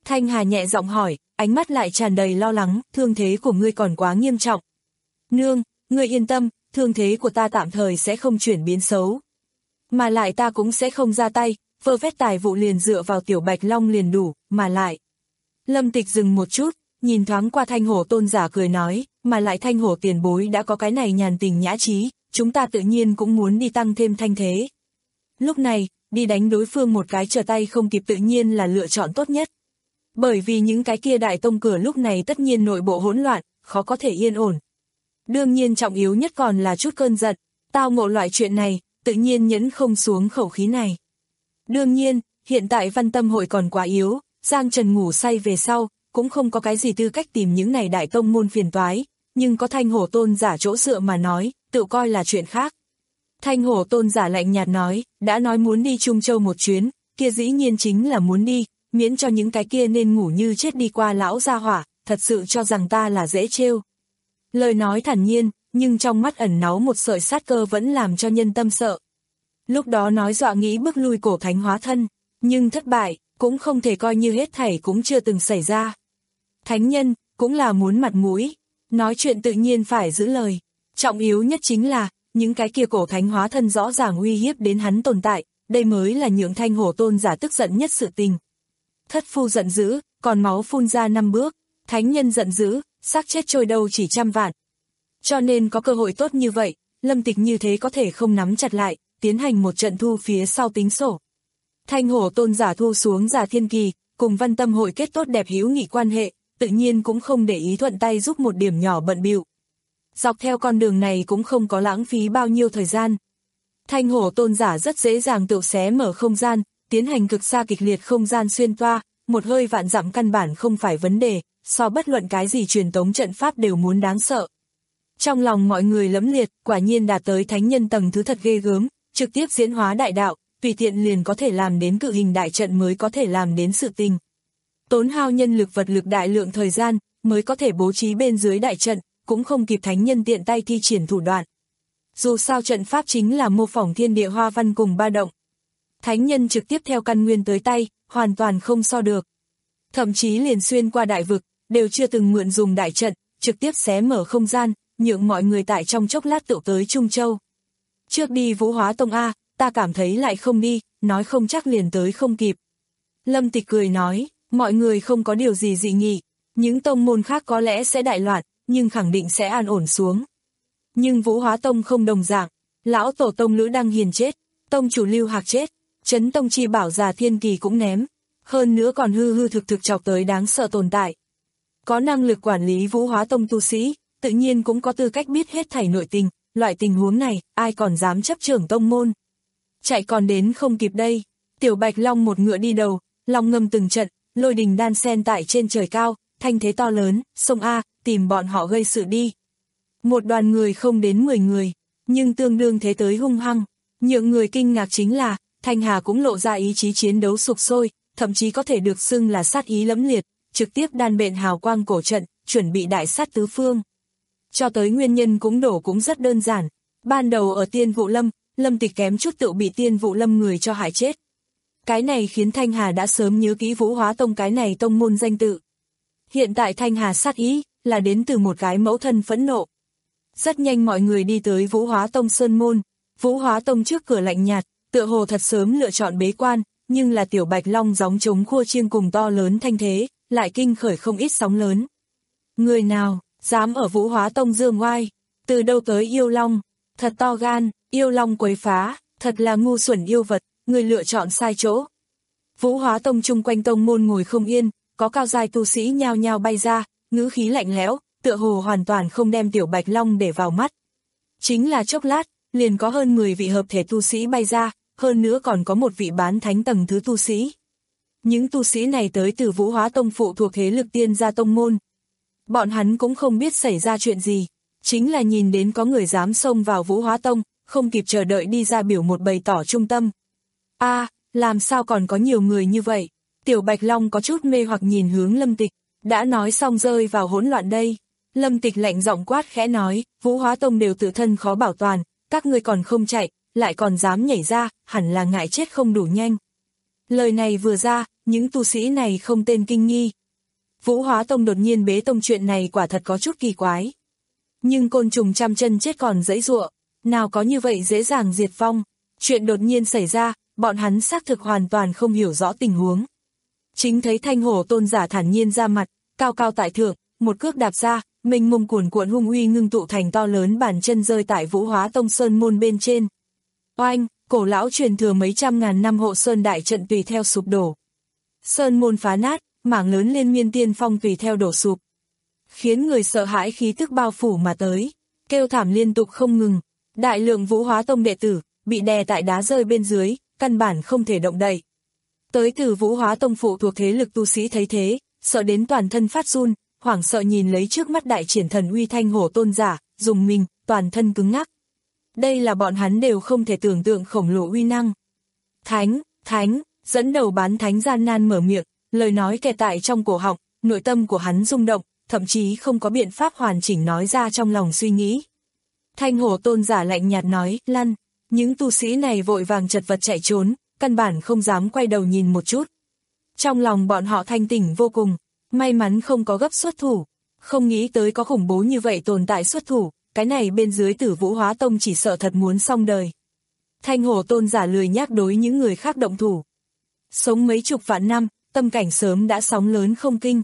B: Thanh Hà nhẹ giọng hỏi, ánh mắt lại tràn đầy lo lắng, thương thế của ngươi còn quá nghiêm trọng. Nương, ngươi yên tâm, thương thế của ta tạm thời sẽ không chuyển biến xấu. Mà lại ta cũng sẽ không ra tay, vơ vét tài vụ liền dựa vào Tiểu Bạch Long liền đủ, mà lại. Lâm Tịch dừng một chút, nhìn thoáng qua Thanh Hổ tôn giả cười nói, mà lại Thanh Hổ tiền bối đã có cái này nhàn tình nhã trí, chúng ta tự nhiên cũng muốn đi tăng thêm thanh thế. Lúc này, đi đánh đối phương một cái trở tay không kịp tự nhiên là lựa chọn tốt nhất. Bởi vì những cái kia đại tông cửa lúc này tất nhiên nội bộ hỗn loạn, khó có thể yên ổn. Đương nhiên trọng yếu nhất còn là chút cơn giận, tao ngộ loại chuyện này, tự nhiên nhẫn không xuống khẩu khí này. Đương nhiên, hiện tại Văn Tâm hội còn quá yếu, Giang Trần ngủ say về sau, cũng không có cái gì tư cách tìm những này đại tông môn phiền toái, nhưng có Thanh Hổ tôn giả chỗ dựa mà nói, tự coi là chuyện khác. Thanh Hổ tôn giả lạnh nhạt nói, đã nói muốn đi Trung Châu một chuyến, kia dĩ nhiên chính là muốn đi, miễn cho những cái kia nên ngủ như chết đi qua lão gia hỏa, thật sự cho rằng ta là dễ trêu. Lời nói thản nhiên, nhưng trong mắt ẩn náu một sợi sát cơ vẫn làm cho nhân tâm sợ. Lúc đó nói dọa nghĩ bước lui cổ thánh hóa thân, nhưng thất bại, cũng không thể coi như hết thảy cũng chưa từng xảy ra. Thánh nhân, cũng là muốn mặt mũi, nói chuyện tự nhiên phải giữ lời. Trọng yếu nhất chính là, những cái kia cổ thánh hóa thân rõ ràng uy hiếp đến hắn tồn tại, đây mới là nhượng Thanh Hổ tôn giả tức giận nhất sự tình. Thất phu giận dữ, còn máu phun ra năm bước, thánh nhân giận dữ, xác chết trôi đâu chỉ trăm vạn. Cho nên có cơ hội tốt như vậy, Lâm Tịch như thế có thể không nắm chặt lại, tiến hành một trận thu phía sau tính sổ. Thanh Hổ tôn giả thu xuống Giả Thiên Kỳ, cùng Văn Tâm hội kết tốt đẹp hữu nghị quan hệ, tự nhiên cũng không để ý thuận tay giúp một điểm nhỏ bận bịu. Dọc theo con đường này cũng không có lãng phí bao nhiêu thời gian. Thanh Hổ tôn giả rất dễ dàng tự xé mở không gian, tiến hành cực xa kịch liệt không gian xuyên toa, một hơi vạn dặm căn bản không phải vấn đề, so bất luận cái gì truyền tống trận pháp đều muốn đáng sợ. Trong lòng mọi người lẫm liệt, quả nhiên đạt tới thánh nhân tầng thứ thật ghê gớm, trực tiếp diễn hóa đại đạo, tùy tiện liền có thể làm đến cự hình đại trận mới có thể làm đến sự tình. Tốn hao nhân lực vật lực đại lượng thời gian, mới có thể bố trí bên dưới đại trận, cũng không kịp thánh nhân tiện tay thi triển thủ đoạn. Dù sao trận pháp chính là mô phỏng thiên địa hoa văn cùng ba động. Thánh nhân trực tiếp theo căn nguyên tới tay, hoàn toàn không so được. Thậm chí liền xuyên qua đại vực, đều chưa từng mượn dùng đại trận, trực tiếp xé mở không gian, nhượng mọi người tại trong chốc lát tựu tới Trung Châu. Trước đi Vũ Hóa Tông A, ta cảm thấy lại không đi, nói không chắc liền tới không kịp. Lâm Tịch cười nói, mọi người không có điều gì dị nghị, những tông môn khác có lẽ sẽ đại loạn, nhưng khẳng định sẽ an ổn xuống. Nhưng Vũ Hóa Tông không đồng dạng, lão tổ tông Lữ Đăng Hiền chết, tông chủ Lưu Hạc chết, Trấn Tông Chi Bảo Già Thiên Kỳ cũng ném, hơn nữa còn hư hư thực thực chọc tới đáng sợ tồn tại. Có năng lực quản lý Vũ Hóa Tông tu sĩ, tự nhiên cũng có tư cách biết hết thảy nội tình, loại tình huống này, ai còn dám chấp trưởng tông môn. Chạy còn đến không kịp đây, Tiểu Bạch Long một ngựa đi đầu, long ngâm từng trận, lôi đình đan sen tại trên trời cao, thanh thế to lớn, sông A, tìm bọn họ gây sự đi. Một đoàn người không đến mười người, nhưng tương đương thế tới hung hăng, nhượng người kinh ngạc chính là, Thanh Hà cũng lộ ra ý chí chiến đấu sục sôi, thậm chí có thể được xưng là sát ý lẫm liệt, trực tiếp đan bện hào quang cổ trận, chuẩn bị đại sát tứ phương. Cho tới nguyên nhân cũng đổ cũng rất đơn giản, ban đầu ở Tiên Vụ Lâm, Lâm Tịch kém chút tự bị Tiên Vụ Lâm người cho hại chết. Cái này khiến Thanh Hà đã sớm nhớ kỹ Vũ Hóa Tông cái này tông môn danh tự. Hiện tại Thanh Hà sát ý, là đến từ một cái mẫu thân phẫn nộ. Rất nhanh mọi người đi tới Vũ Hóa Tông Sơn Môn, Vũ Hóa Tông trước cửa lạnh nhạt, tựa hồ thật sớm lựa chọn bế quan, nhưng là Tiểu Bạch Long gióng trống khua chiêng cùng to lớn thanh thế, lại kinh khởi không ít sóng lớn. Người nào, dám ở Vũ Hóa Tông dương oai, từ đâu tới yêu long, thật to gan, yêu long quấy phá, thật là ngu xuẩn yêu vật, người lựa chọn sai chỗ. Vũ Hóa Tông chung quanh tông môn ngồi không yên, có cao giai tu sĩ nhao nhao bay ra, ngữ khí lạnh lẽo, tựa hồ hoàn toàn không đem Tiểu Bạch Long để vào mắt. Chính là chốc lát, liền có hơn mười vị hợp thể tu sĩ bay ra, hơn nữa còn có một vị bán thánh tầng thứ tu sĩ. Những tu sĩ này tới từ Vũ Hóa Tông phụ thuộc thế lực Tiên Gia Tông môn. Bọn hắn cũng không biết xảy ra chuyện gì, chính là nhìn đến có người dám xông vào Vũ Hóa Tông, không kịp chờ đợi đi ra biểu một bày tỏ trung tâm. A, à, làm sao còn có nhiều người như vậy? Tiểu Bạch Long có chút mê hoặc nhìn hướng Lâm Tịch, đã nói xong rơi vào hỗn loạn đây. Lâm Tịch lạnh giọng quát khẽ nói, Vũ Hóa Tông đều tự thân khó bảo toàn, các ngươi còn không chạy, lại còn dám nhảy ra, hẳn là ngại chết không đủ nhanh. Lời này vừa ra, những tu sĩ này không tên kinh nghi. Vũ Hóa Tông đột nhiên bế tông chuyện này quả thật có chút kỳ quái. Nhưng côn trùng trăm chân chết còn giãy giụa, nào có như vậy dễ dàng diệt vong. Chuyện đột nhiên xảy ra, bọn hắn xác thực hoàn toàn không hiểu rõ tình huống. Chính thấy Thanh Hổ Tôn giả thản nhiên ra mặt, cao cao tại thượng, một cước đạp ra, mênh mông cuồn cuộn hung uy ngưng tụ thành to lớn bàn chân rơi tại Vũ Hóa Tông sơn môn bên trên. Oanh, cổ lão truyền thừa mấy trăm ngàn năm hộ sơn đại trận tùy theo sụp đổ. Sơn môn phá nát, mảng lớn liên miên tiên phong tùy theo đổ sụp. Khiến người sợ hãi khí tức bao phủ mà tới, kêu thảm liên tục không ngừng. Đại lượng Vũ Hóa Tông đệ tử, bị đè tại đá rơi bên dưới, căn bản không thể động đậy. Tới từ Vũ Hóa Tông phụ thuộc thế lực tu sĩ thấy thế, sợ đến toàn thân phát run, hoảng sợ nhìn lấy trước mắt đại triển thần uy Thanh Hổ Tôn giả, dùng mình, toàn thân cứng ngắc. Đây là bọn hắn đều không thể tưởng tượng khổng lồ uy năng. Thánh, thánh, dẫn đầu bán thánh gian nan mở miệng, lời nói kẹt tại trong cổ họng, nội tâm của hắn rung động, thậm chí không có biện pháp hoàn chỉnh nói ra trong lòng suy nghĩ. Thanh Hổ Tôn giả lạnh nhạt nói, lăn, những tu sĩ này vội vàng chật vật chạy trốn, căn bản không dám quay đầu nhìn một chút. Trong lòng bọn họ thanh tỉnh vô cùng, may mắn không có gấp xuất thủ, không nghĩ tới có khủng bố như vậy tồn tại xuất thủ, cái này bên dưới Tử Vũ Hóa Tông chỉ sợ thật muốn xong đời. Thanh Hổ Tôn giả lười nhắc đối những người khác động thủ. Sống mấy chục vạn năm, tâm cảnh sớm đã sóng lớn không kinh.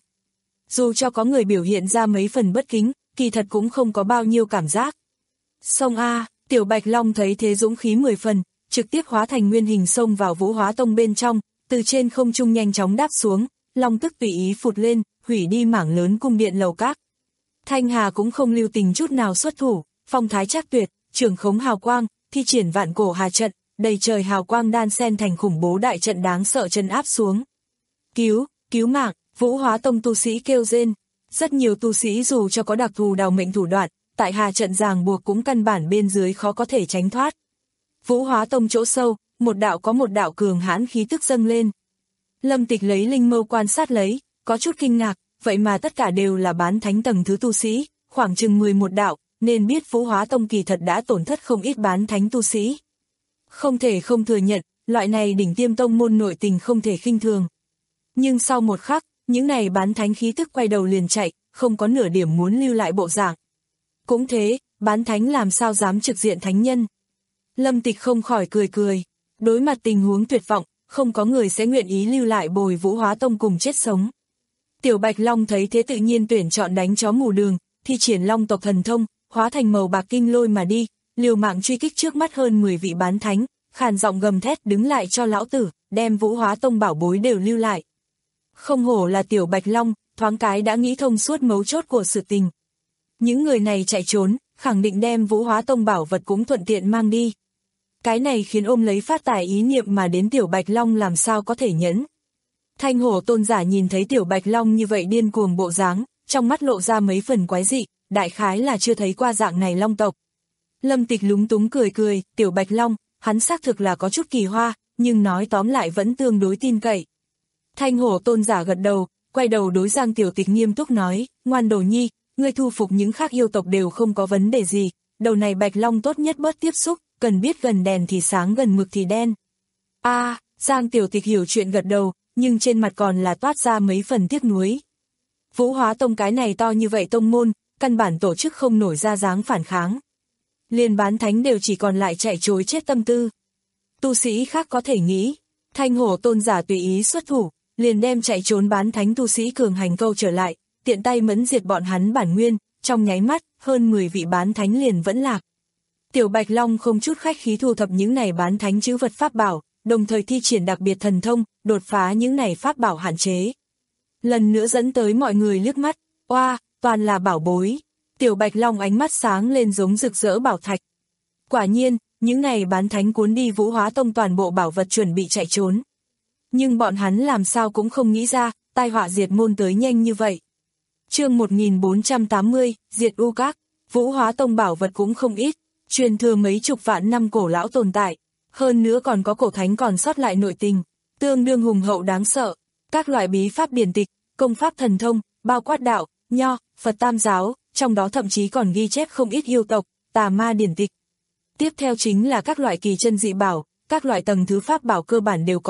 B: Dù cho có người biểu hiện ra mấy phần bất kính, kỳ thật cũng không có bao nhiêu cảm giác. Sông A, Tiểu Bạch Long thấy thế dũng khí mười phần, trực tiếp hóa thành nguyên hình xông vào Vũ Hóa Tông bên trong, từ trên không trung nhanh chóng đáp xuống, long tức tùy ý phụt lên, hủy đi mảng lớn cung điện lầu các. Thanh Hà cũng không lưu tình chút nào xuất thủ, phong thái trác tuyệt, trưởng khống hào quang, thi triển vạn cổ hà trận, đầy trời hào quang đan xen thành khủng bố đại trận đáng sợ chân áp xuống. Cứu, cứu mạng, Vũ Hóa Tông tu sĩ kêu rên, rất nhiều tu sĩ dù cho có đặc thù đào mệnh thủ đoạn, tại hà trận ràng buộc cũng căn bản bên dưới khó có thể tránh thoát. Vũ Hóa Tông chỗ sâu, một đạo có một đạo cường hãn khí tức dâng lên. Lâm Tịch lấy linh mâu quan sát lấy, có chút kinh ngạc, vậy mà tất cả đều là bán thánh tầng thứ tu sĩ, khoảng chừng mười một đạo, nên biết Vũ Hóa Tông kỳ thật đã tổn thất không ít bán thánh tu sĩ. Không thể không thừa nhận, loại này đỉnh tiêm tông môn nội tình không thể khinh thường. Nhưng sau một khắc, những này bán thánh khí tức quay đầu liền chạy, không có nửa điểm muốn lưu lại bộ dạng. Cũng thế, bán thánh làm sao dám trực diện thánh nhân. Lâm Tịch không khỏi cười cười, đối mặt tình huống tuyệt vọng, không có người sẽ nguyện ý lưu lại bồi Vũ Hóa Tông cùng chết sống. Tiểu Bạch Long thấy thế tự nhiên tuyển chọn đánh chó mù đường, thi triển long tộc thần thông, hóa thành màu bạc kinh lôi mà đi, liều mạng truy kích trước mắt hơn mười vị bán thánh, khàn giọng gầm thét đứng lại cho lão tử, đem Vũ Hóa Tông bảo bối đều lưu lại. Không hổ là Tiểu Bạch Long, thoáng cái đã nghĩ thông suốt mấu chốt của sự tình. Những người này chạy trốn, khẳng định đem Vũ Hóa Tông bảo vật cũng thuận tiện mang đi. Cái này khiến ôm lấy phát tài ý niệm mà đến Tiểu Bạch Long làm sao có thể nhẫn. Thanh Hổ Tôn giả nhìn thấy Tiểu Bạch Long như vậy điên cuồng bộ dáng, trong mắt lộ ra mấy phần quái dị, đại khái là chưa thấy qua dạng này long tộc. Lâm Tịch lúng túng cười cười, Tiểu Bạch Long, hắn xác thực là có chút kỳ hoa, nhưng nói tóm lại vẫn tương đối tin cậy. Thanh Hổ Tôn giả gật đầu, quay đầu đối Giang Tiểu Tịch nghiêm túc nói, ngoan đồ nhi, ngươi thu phục những khác yêu tộc đều không có vấn đề gì, đầu này Bạch Long tốt nhất bớt tiếp xúc, cần biết gần đèn thì sáng gần mực thì đen. A, à, Giang Tiểu Tịch hiểu chuyện gật đầu, nhưng trên mặt còn là toát ra mấy phần tiếc nuối. Vũ Hóa Tông cái này to như vậy tông môn, căn bản tổ chức không nổi ra dáng phản kháng. Liên bán thánh đều chỉ còn lại chạy trối chết tâm tư. Tu sĩ khác có thể nghĩ, Thanh Hổ Tôn giả tùy ý xuất thủ, liền đem chạy trốn bán thánh tu sĩ cường hành câu trở lại, tiện tay mẫn diệt bọn hắn bản nguyên, trong nháy mắt, hơn mười vị bán thánh liền vẫn lạc. Tiểu Bạch Long không chút khách khí thu thập những này bán thánh chữ vật pháp bảo, đồng thời thi triển đặc biệt thần thông, đột phá những này pháp bảo hạn chế. Lần nữa dẫn tới mọi người liếc mắt, oa, toàn là bảo bối. Tiểu Bạch Long ánh mắt sáng lên giống rực rỡ bảo thạch. Quả nhiên, những này bán thánh cuốn đi Vũ Hóa Tông toàn bộ bảo vật chuẩn bị chạy trốn. Nhưng bọn hắn làm sao cũng không nghĩ ra, tai họa diệt môn tới nhanh như vậy. Chương một nghìn bốn trăm tám mươi, diệt U Các, Vũ Hóa Tông bảo vật cũng không ít, truyền thừa mấy chục vạn năm cổ lão tồn tại, hơn nữa còn có cổ thánh còn sót lại nội tình, tương đương hùng hậu đáng sợ, các loại bí pháp điển tịch, công pháp thần thông, bao quát đạo, nho, Phật Tam giáo, trong đó thậm chí còn ghi chép không ít yêu tộc, tà ma điển tịch. Tiếp theo chính là các loại kỳ chân dị bảo, các loại tầng thứ pháp bảo cơ bản đều có,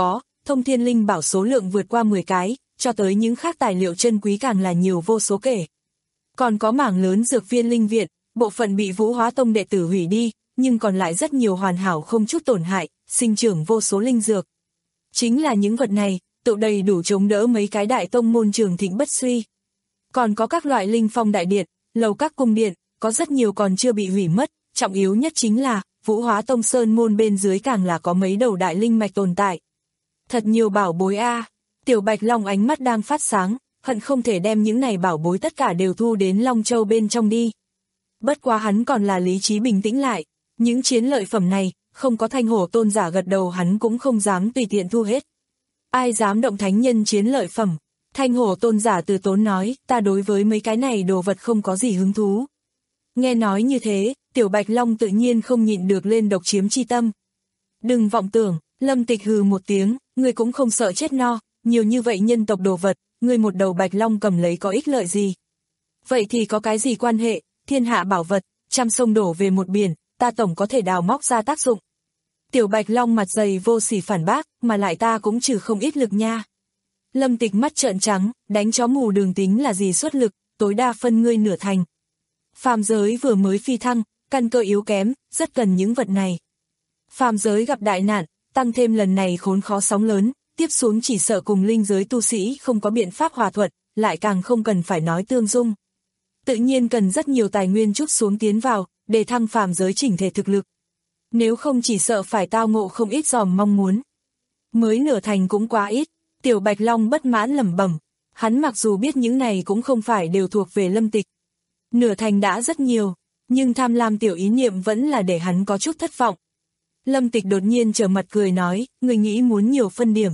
B: thông thiên linh bảo số lượng vượt qua mười cái, cho tới những khác tài liệu chân quý càng là nhiều vô số kể. Còn có mảng lớn dược viên linh viện, bộ phận bị Vũ Hóa Tông đệ tử hủy đi, nhưng còn lại rất nhiều hoàn hảo không chút tổn hại, sinh trưởng vô số linh dược. Chính là những vật này, tự đầy đủ chống đỡ mấy cái đại tông môn trường thịnh bất suy. Còn có các loại linh phong đại điện, lầu các cung điện, có rất nhiều còn chưa bị hủy mất, trọng yếu nhất chính là, Vũ Hóa Tông sơn môn bên dưới càng là có mấy đầu đại linh mạch tồn tại. Thật nhiều bảo bối a. Tiểu Bạch Long ánh mắt đang phát sáng, hận không thể đem những này bảo bối tất cả đều thu đến Long Châu bên trong đi. Bất quá hắn còn là lý trí bình tĩnh lại, những chiến lợi phẩm này, không có Thanh Hổ tôn giả gật đầu hắn cũng không dám tùy tiện thu hết. Ai dám động thánh nhân chiến lợi phẩm? Thanh Hổ tôn giả từ tốn nói, ta đối với mấy cái này đồ vật không có gì hứng thú. Nghe nói như thế, Tiểu Bạch Long tự nhiên không nhịn được lên độc chiếm chi tâm. Đừng vọng tưởng, Lâm Tịch hừ một tiếng, ngươi cũng không sợ chết no, nhiều như vậy nhân tộc đồ vật, ngươi một đầu Bạch Long cầm lấy có ích lợi gì? Vậy thì có cái gì quan hệ, thiên hạ bảo vật, trăm sông đổ về một biển, ta tổng có thể đào móc ra tác dụng. Tiểu Bạch Long mặt dày vô sỉ phản bác, mà lại ta cũng trừ không ít lực nha. Lâm Tịch mắt trợn trắng, đánh chó mù đường tính là gì xuất lực, tối đa phân ngươi nửa thành. Phàm giới vừa mới phi thăng, căn cơ yếu kém, rất cần những vật này. Phàm giới gặp đại nạn, tăng thêm lần này khốn khó sóng lớn, tiếp xuống chỉ sợ cùng linh giới tu sĩ không có biện pháp hòa thuận, lại càng không cần phải nói tương dung. Tự nhiên cần rất nhiều tài nguyên trút xuống tiến vào, để thăng phàm giới chỉnh thể thực lực. Nếu không chỉ sợ phải tao ngộ không ít dòm mong muốn. Mới nửa thành cũng quá ít, Tiểu Bạch Long bất mãn lẩm bẩm. Hắn mặc dù biết những này cũng không phải đều thuộc về Lâm Tịch. Nửa thành đã rất nhiều, nhưng tham lam tiểu ý niệm vẫn là để hắn có chút thất vọng. Lâm Tịch đột nhiên trở mặt cười nói, người nghĩ muốn nhiều phân điểm.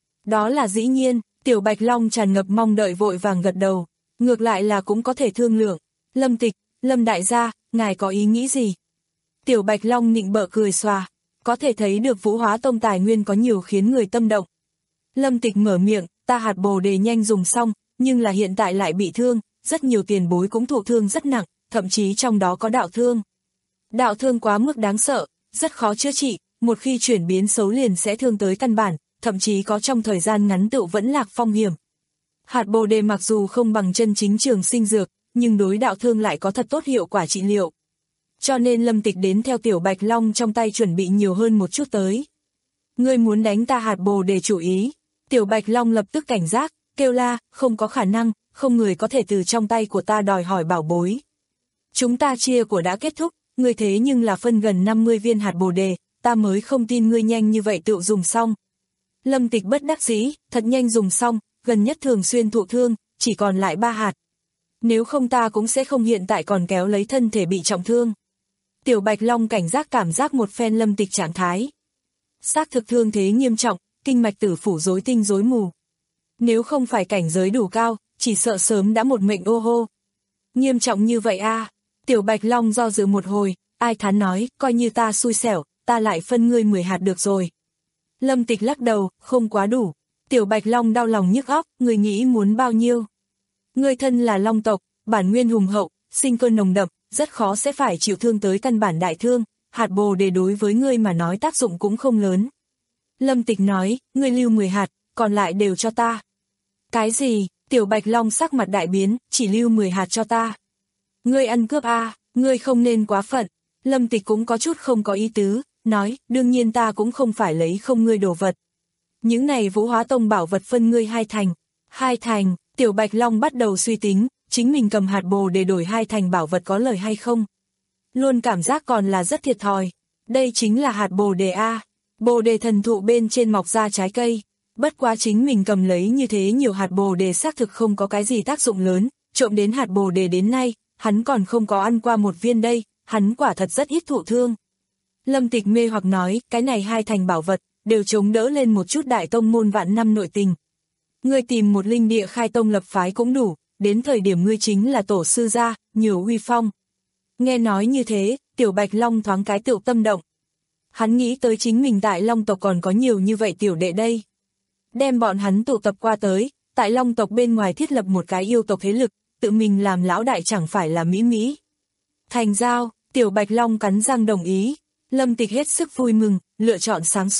B: Đó là dĩ nhiên, Tiểu Bạch Long tràn ngập mong đợi vội vàng gật đầu, ngược lại là cũng có thể thương lượng. Lâm Tịch, Lâm đại gia, ngài có ý nghĩ gì? Tiểu Bạch Long nịnh bợ cười xòa, có thể thấy được Vũ Hóa Tông tài nguyên có nhiều khiến người tâm động. Lâm Tịch mở miệng, ta hạt bồ đề nhanh dùng xong, nhưng là hiện tại lại bị thương, rất nhiều tiền bối cũng thụ thương rất nặng, thậm chí trong đó có đạo thương. Đạo thương quá mức đáng sợ, rất khó chữa trị, một khi chuyển biến xấu liền sẽ thương tới căn bản, thậm chí có trong thời gian ngắn tựu vẫn lạc phong hiểm. Hạt bồ đề mặc dù không bằng chân chính trường sinh dược, nhưng đối đạo thương lại có thật tốt hiệu quả trị liệu. Cho nên Lâm Tịch đến theo Tiểu Bạch Long trong tay chuẩn bị nhiều hơn một chút tới. Ngươi muốn đánh ta hạt bồ đề chủ ý. Tiểu Bạch Long lập tức cảnh giác, kêu la, không có khả năng, không người có thể từ trong tay của ta đòi hỏi bảo bối. Chúng ta chia của đã kết thúc, ngươi thế nhưng là phân gần năm mươi viên hạt bồ đề, ta mới không tin ngươi nhanh như vậy tự dùng xong. Lâm Tịch bất đắc dĩ, thật nhanh dùng xong, gần nhất thường xuyên thụ thương, chỉ còn lại ba hạt. Nếu không ta cũng sẽ không hiện tại còn kéo lấy thân thể bị trọng thương. Tiểu Bạch Long cảnh giác cảm giác một phen Lâm Tịch trạng thái. Xác thực thương thế nghiêm trọng, kinh mạch tử phủ rối tinh rối mù. Nếu không phải cảnh giới đủ cao, chỉ sợ sớm đã một mệnh ô hô. Nghiêm trọng như vậy a? À? Tiểu Bạch Long do dự một hồi, ai thán nói, coi như ta xui xẻo, ta lại phân ngươi mười hạt được rồi. Lâm Tịch lắc đầu, không quá đủ. Tiểu Bạch Long đau lòng nhức óc, ngươi nghĩ muốn bao nhiêu? Ngươi thân là Long tộc, bản nguyên hùng hậu, sinh cơ nồng đậm, rất khó sẽ phải chịu thương tới căn bản đại thương, hạt bồ đề đối với ngươi mà nói tác dụng cũng không lớn. Lâm Tịch nói, ngươi lưu mười hạt, còn lại đều cho ta. Cái gì? Tiểu Bạch Long sắc mặt đại biến, chỉ lưu mười hạt cho ta. Ngươi ăn cướp a, à, ngươi không nên quá phận. Lâm Tịch cũng có chút không có ý tứ, nói, đương nhiên ta cũng không phải lấy không ngươi đồ vật. Những này Vũ Hóa Tông bảo vật phân ngươi hai thành. Hai thành, Tiểu Bạch Long bắt đầu suy tính, chính mình cầm hạt bồ để đổi hai thành bảo vật có lời hay không. Luôn cảm giác còn là rất thiệt thòi. Đây chính là hạt bồ đề a. Bồ đề thần thụ bên trên mọc ra trái cây. Bất quá chính mình cầm lấy như thế nhiều hạt bồ đề xác thực không có cái gì tác dụng lớn, trộm đến hạt bồ đề đến nay, hắn còn không có ăn qua một viên đây, hắn quả thật rất ít thụ thương. Lâm Tịch mê hoặc nói, cái này hai thành bảo vật, đều chống đỡ lên một chút đại tông môn vạn năm nội tình. Ngươi tìm một linh địa khai tông lập phái cũng đủ, đến thời điểm ngươi chính là tổ sư gia, nhiều uy phong. Nghe nói như thế, Tiểu Bạch Long thoáng cái tựu tâm động. Hắn nghĩ tới chính mình tại Long tộc còn có nhiều như vậy tiểu đệ đây. Đem bọn hắn tụ tập qua tới, tại Long tộc bên ngoài thiết lập một cái yêu tộc thế lực, tự mình làm lão đại chẳng phải là mỹ mỹ. Thành giao, Tiểu Bạch Long cắn răng đồng ý. Lâm Tịch hết sức vui mừng, lựa chọn sáng suốt.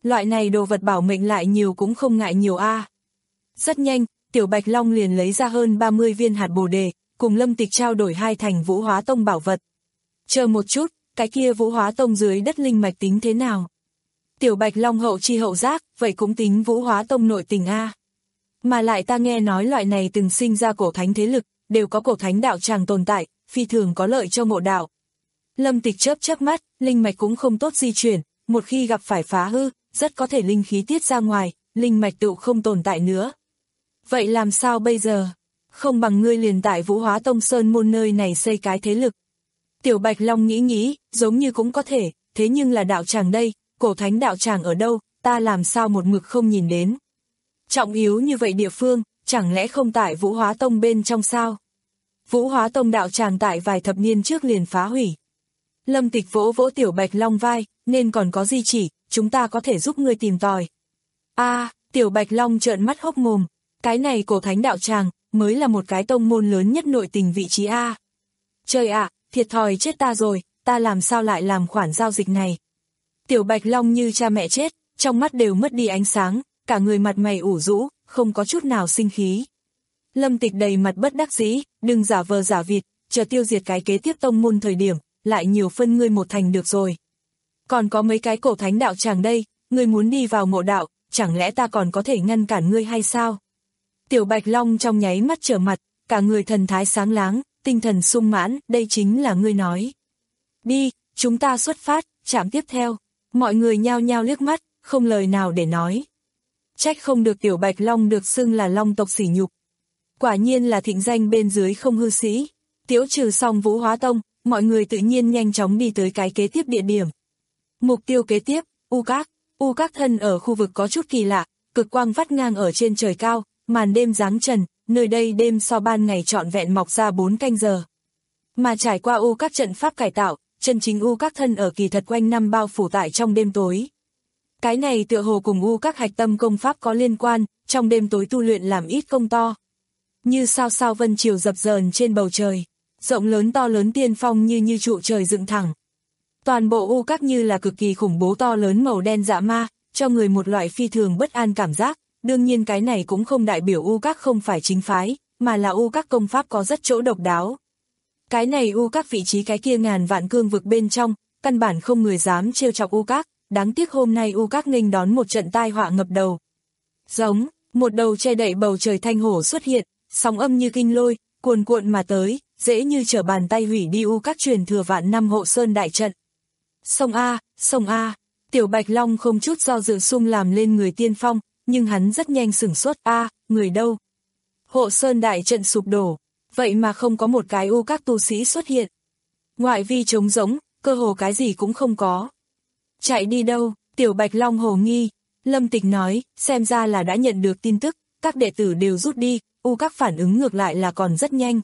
B: Loại này đồ vật bảo mệnh lại nhiều cũng không ngại nhiều a. Rất nhanh, Tiểu Bạch Long liền lấy ra hơn ba mươi viên hạt bồ đề, cùng Lâm Tịch trao đổi hai thành Vũ Hóa Tông bảo vật. Chờ một chút, cái kia Vũ Hóa Tông dưới đất linh mạch tính thế nào? Tiểu Bạch Long hậu chi hậu giác, vậy cũng tính Vũ Hóa Tông nội tình a. Mà lại ta nghe nói loại này từng sinh ra cổ thánh thế lực, đều có cổ thánh đạo tràng tồn tại, phi thường có lợi cho ngộ đạo. Lâm Tịch chớp chớp mắt, linh mạch cũng không tốt di chuyển, một khi gặp phải phá hư, rất có thể linh khí tiết ra ngoài, linh mạch tựu không tồn tại nữa. Vậy làm sao bây giờ? Không bằng ngươi liền tại Vũ Hóa Tông Sơn môn nơi này xây cái thế lực. Tiểu Bạch Long nghĩ nghĩ, giống như cũng có thể, thế nhưng là đạo tràng đây, cổ thánh đạo tràng ở đâu, ta làm sao một mực không nhìn đến. Trọng yếu như vậy địa phương, chẳng lẽ không tại Vũ Hóa Tông bên trong sao? Vũ Hóa Tông đạo tràng tại vài thập niên trước liền phá hủy. Lâm Tịch vỗ vỗ Tiểu Bạch Long vai, nên còn có gì chỉ, chúng ta có thể giúp ngươi tìm tòi. A, à, Tiểu Bạch Long trợn mắt hốc mồm, cái này cổ thánh đạo tràng, mới là một cái tông môn lớn nhất nội tình vị trí A. Trời ạ, à, thiệt thòi chết ta rồi, ta làm sao lại làm khoản giao dịch này. Tiểu Bạch Long như cha mẹ chết, trong mắt đều mất đi ánh sáng, cả người mặt mày ủ rũ, không có chút nào sinh khí. Lâm Tịch đầy mặt bất đắc dĩ, đừng giả vờ giả vịt, chờ tiêu diệt cái kế tiếp tông môn thời điểm, lại nhiều phân ngươi một thành được rồi. Còn có mấy cái cổ thánh đạo tràng đây, ngươi muốn đi vào ngộ đạo, chẳng lẽ ta còn có thể ngăn cản ngươi hay sao? Tiểu Bạch Long trong nháy mắt trở mặt, cả người thần thái sáng láng, tinh thần sung mãn, đây chính là ngươi nói. Đi, chúng ta xuất phát, trạm tiếp theo. Mọi người nhao nhao liếc mắt, không lời nào để nói. Trách không được Tiểu Bạch Long được xưng là Long tộc sỉ nhục. Quả nhiên là thịnh danh bên dưới không hư sĩ. Tiễu trừ xong Vũ Hóa Tông, mọi người tự nhiên nhanh chóng đi tới cái kế tiếp địa điểm. Mục tiêu kế tiếp, U Các. U Các thân ở khu vực có chút kỳ lạ, cực quang vắt ngang ở trên trời cao, màn đêm giáng trần, nơi đây đêm so ban ngày trọn vẹn mọc ra bốn canh giờ. Mà trải qua U Các trận pháp cải tạo, chân chính U Các thân ở kỳ thật quanh năm bao phủ tại trong đêm tối. Cái này tựa hồ cùng U Các hạch tâm công pháp có liên quan, trong đêm tối tu luyện làm ít công to. Như sao sao vân chiều dập dờn trên bầu trời, rộng lớn to lớn tiên phong như như trụ trời dựng thẳng. Toàn bộ U Các như là cực kỳ khủng bố to lớn màu đen dạ ma, cho người một loại phi thường bất an cảm giác. Đương nhiên cái này cũng không đại biểu U Các không phải chính phái, mà là U Các công pháp có rất chỗ độc đáo. Cái này U Các vị trí cái kia ngàn vạn cương vực bên trong, căn bản không người dám trêu chọc U Các, đáng tiếc hôm nay U Các nghênh đón một trận tai họa ngập đầu. Giống, một đầu che đậy bầu trời thanh hổ xuất hiện, sóng âm như kinh lôi, cuồn cuộn mà tới, dễ như trở bàn tay hủy đi U Các truyền thừa vạn năm hộ sơn đại trận. Sông A, sông A, Tiểu Bạch Long không chút do dự sung làm lên người tiên phong, nhưng hắn rất nhanh sửng sốt. A, người đâu? Hộ sơn đại trận sụp đổ, vậy mà không có một cái U Các tu sĩ xuất hiện. Ngoại vi trống rỗng, cơ hồ cái gì cũng không có. Chạy đi đâu? Tiểu Bạch Long hồ nghi. Lâm Tịch nói, xem ra là đã nhận được tin tức, các đệ tử đều rút đi, U Các phản ứng ngược lại là còn rất nhanh.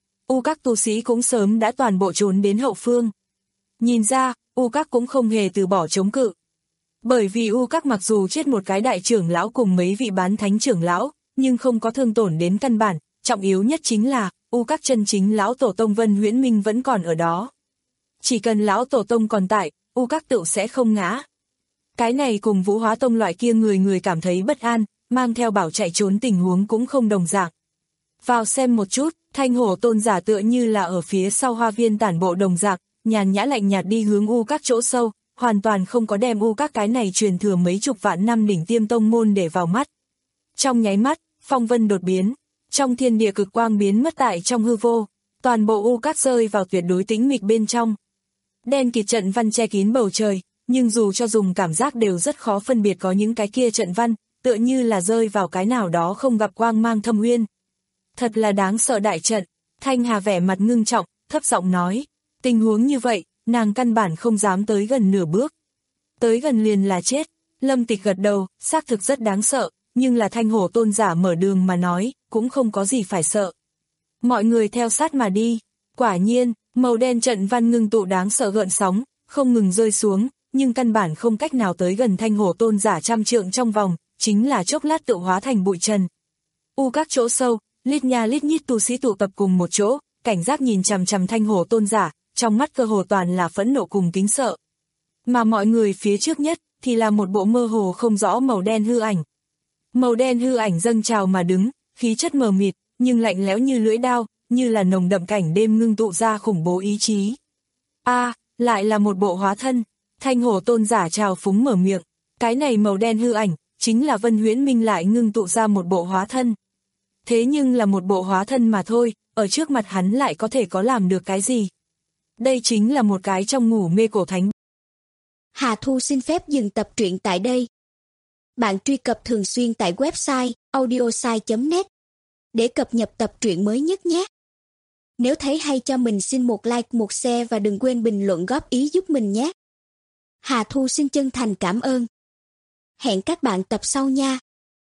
B: U Các tu sĩ cũng sớm đã toàn bộ trốn đến hậu phương. Nhìn ra, U Các cũng không hề từ bỏ chống cự. Bởi vì U Các mặc dù chết một cái đại trưởng lão cùng mấy vị bán thánh trưởng lão, nhưng không có thương tổn đến căn bản, trọng yếu nhất chính là, U Các chân chính lão tổ tông Vân Huyễn Minh vẫn còn ở đó. Chỉ cần lão tổ tông còn tại, U Các tựu sẽ không ngã. Cái này cùng Vũ Hóa Tông loại kia người người cảm thấy bất an, mang theo bảo chạy trốn tình huống cũng không đồng dạng. Vào xem một chút, Thanh Hổ Tôn giả tựa như là ở phía sau hoa viên tản bộ đồng dạng, nhàn nhã lạnh nhạt đi hướng U Các chỗ sâu, hoàn toàn không có đem U Các cái này truyền thừa mấy chục vạn năm đỉnh tiêm tông môn để vào mắt. Trong nháy mắt, phong vân đột biến, trong thiên địa cực quang biến mất tại trong hư vô, toàn bộ U Các rơi vào tuyệt đối tĩnh mịch bên trong. Đen kịt trận văn che kín bầu trời, nhưng dù cho dùng cảm giác đều rất khó phân biệt có những cái kia trận văn, tựa như là rơi vào cái nào đó không gặp quang mang thâm uyên. Thật là đáng sợ đại trận. Thanh Hà vẻ mặt ngưng trọng, thấp giọng nói, tình huống như vậy, nàng căn bản không dám tới gần nửa bước. Tới gần liền là chết. Lâm Tịch gật đầu, xác thực rất đáng sợ, nhưng là Thanh Hổ Tôn giả mở đường mà nói, cũng không có gì phải sợ. Mọi người theo sát mà đi. Quả nhiên, màu đen trận văn ngưng tụ đáng sợ gợn sóng, không ngừng rơi xuống, nhưng căn bản không cách nào tới gần Thanh Hổ Tôn giả trăm trượng trong vòng, chính là chốc lát tự hóa thành bụi trần. U Các chỗ sâu, lít nha lít nhít tu sĩ tụ tập cùng một chỗ, cảnh giác nhìn chằm chằm Thanh Hổ Tôn giả, trong mắt cơ hồ toàn là phẫn nộ cùng kính sợ. Mà mọi người phía trước nhất, thì là một bộ mơ hồ không rõ màu đen hư ảnh. Màu đen hư ảnh dâng trào mà đứng, khí chất mờ mịt, nhưng lạnh lẽo như lưỡi đao, như là nồng đậm cảnh đêm ngưng tụ ra khủng bố ý chí. A, à, lại là một bộ hóa thân. Thanh hổ tôn giả trào phúng mở miệng. Cái này màu đen hư ảnh, chính là Vân Huyễn Minh lại ngưng tụ ra một bộ hóa thân. Thế nhưng là một bộ hóa thân mà thôi, ở trước mặt hắn lại có thể có làm được cái gì? Đây chính là một cái trong ngủ mê cổ thánh.
C: Hà Thu xin phép dừng tập truyện tại đây. Bạn truy cập thường xuyên tại website audiosai chấm net để cập nhật tập truyện mới nhất nhé. Nếu thấy hay cho mình xin một like, một share và đừng quên bình luận góp ý giúp mình nhé. Hà Thu xin chân thành cảm ơn. Hẹn các bạn tập sau nha.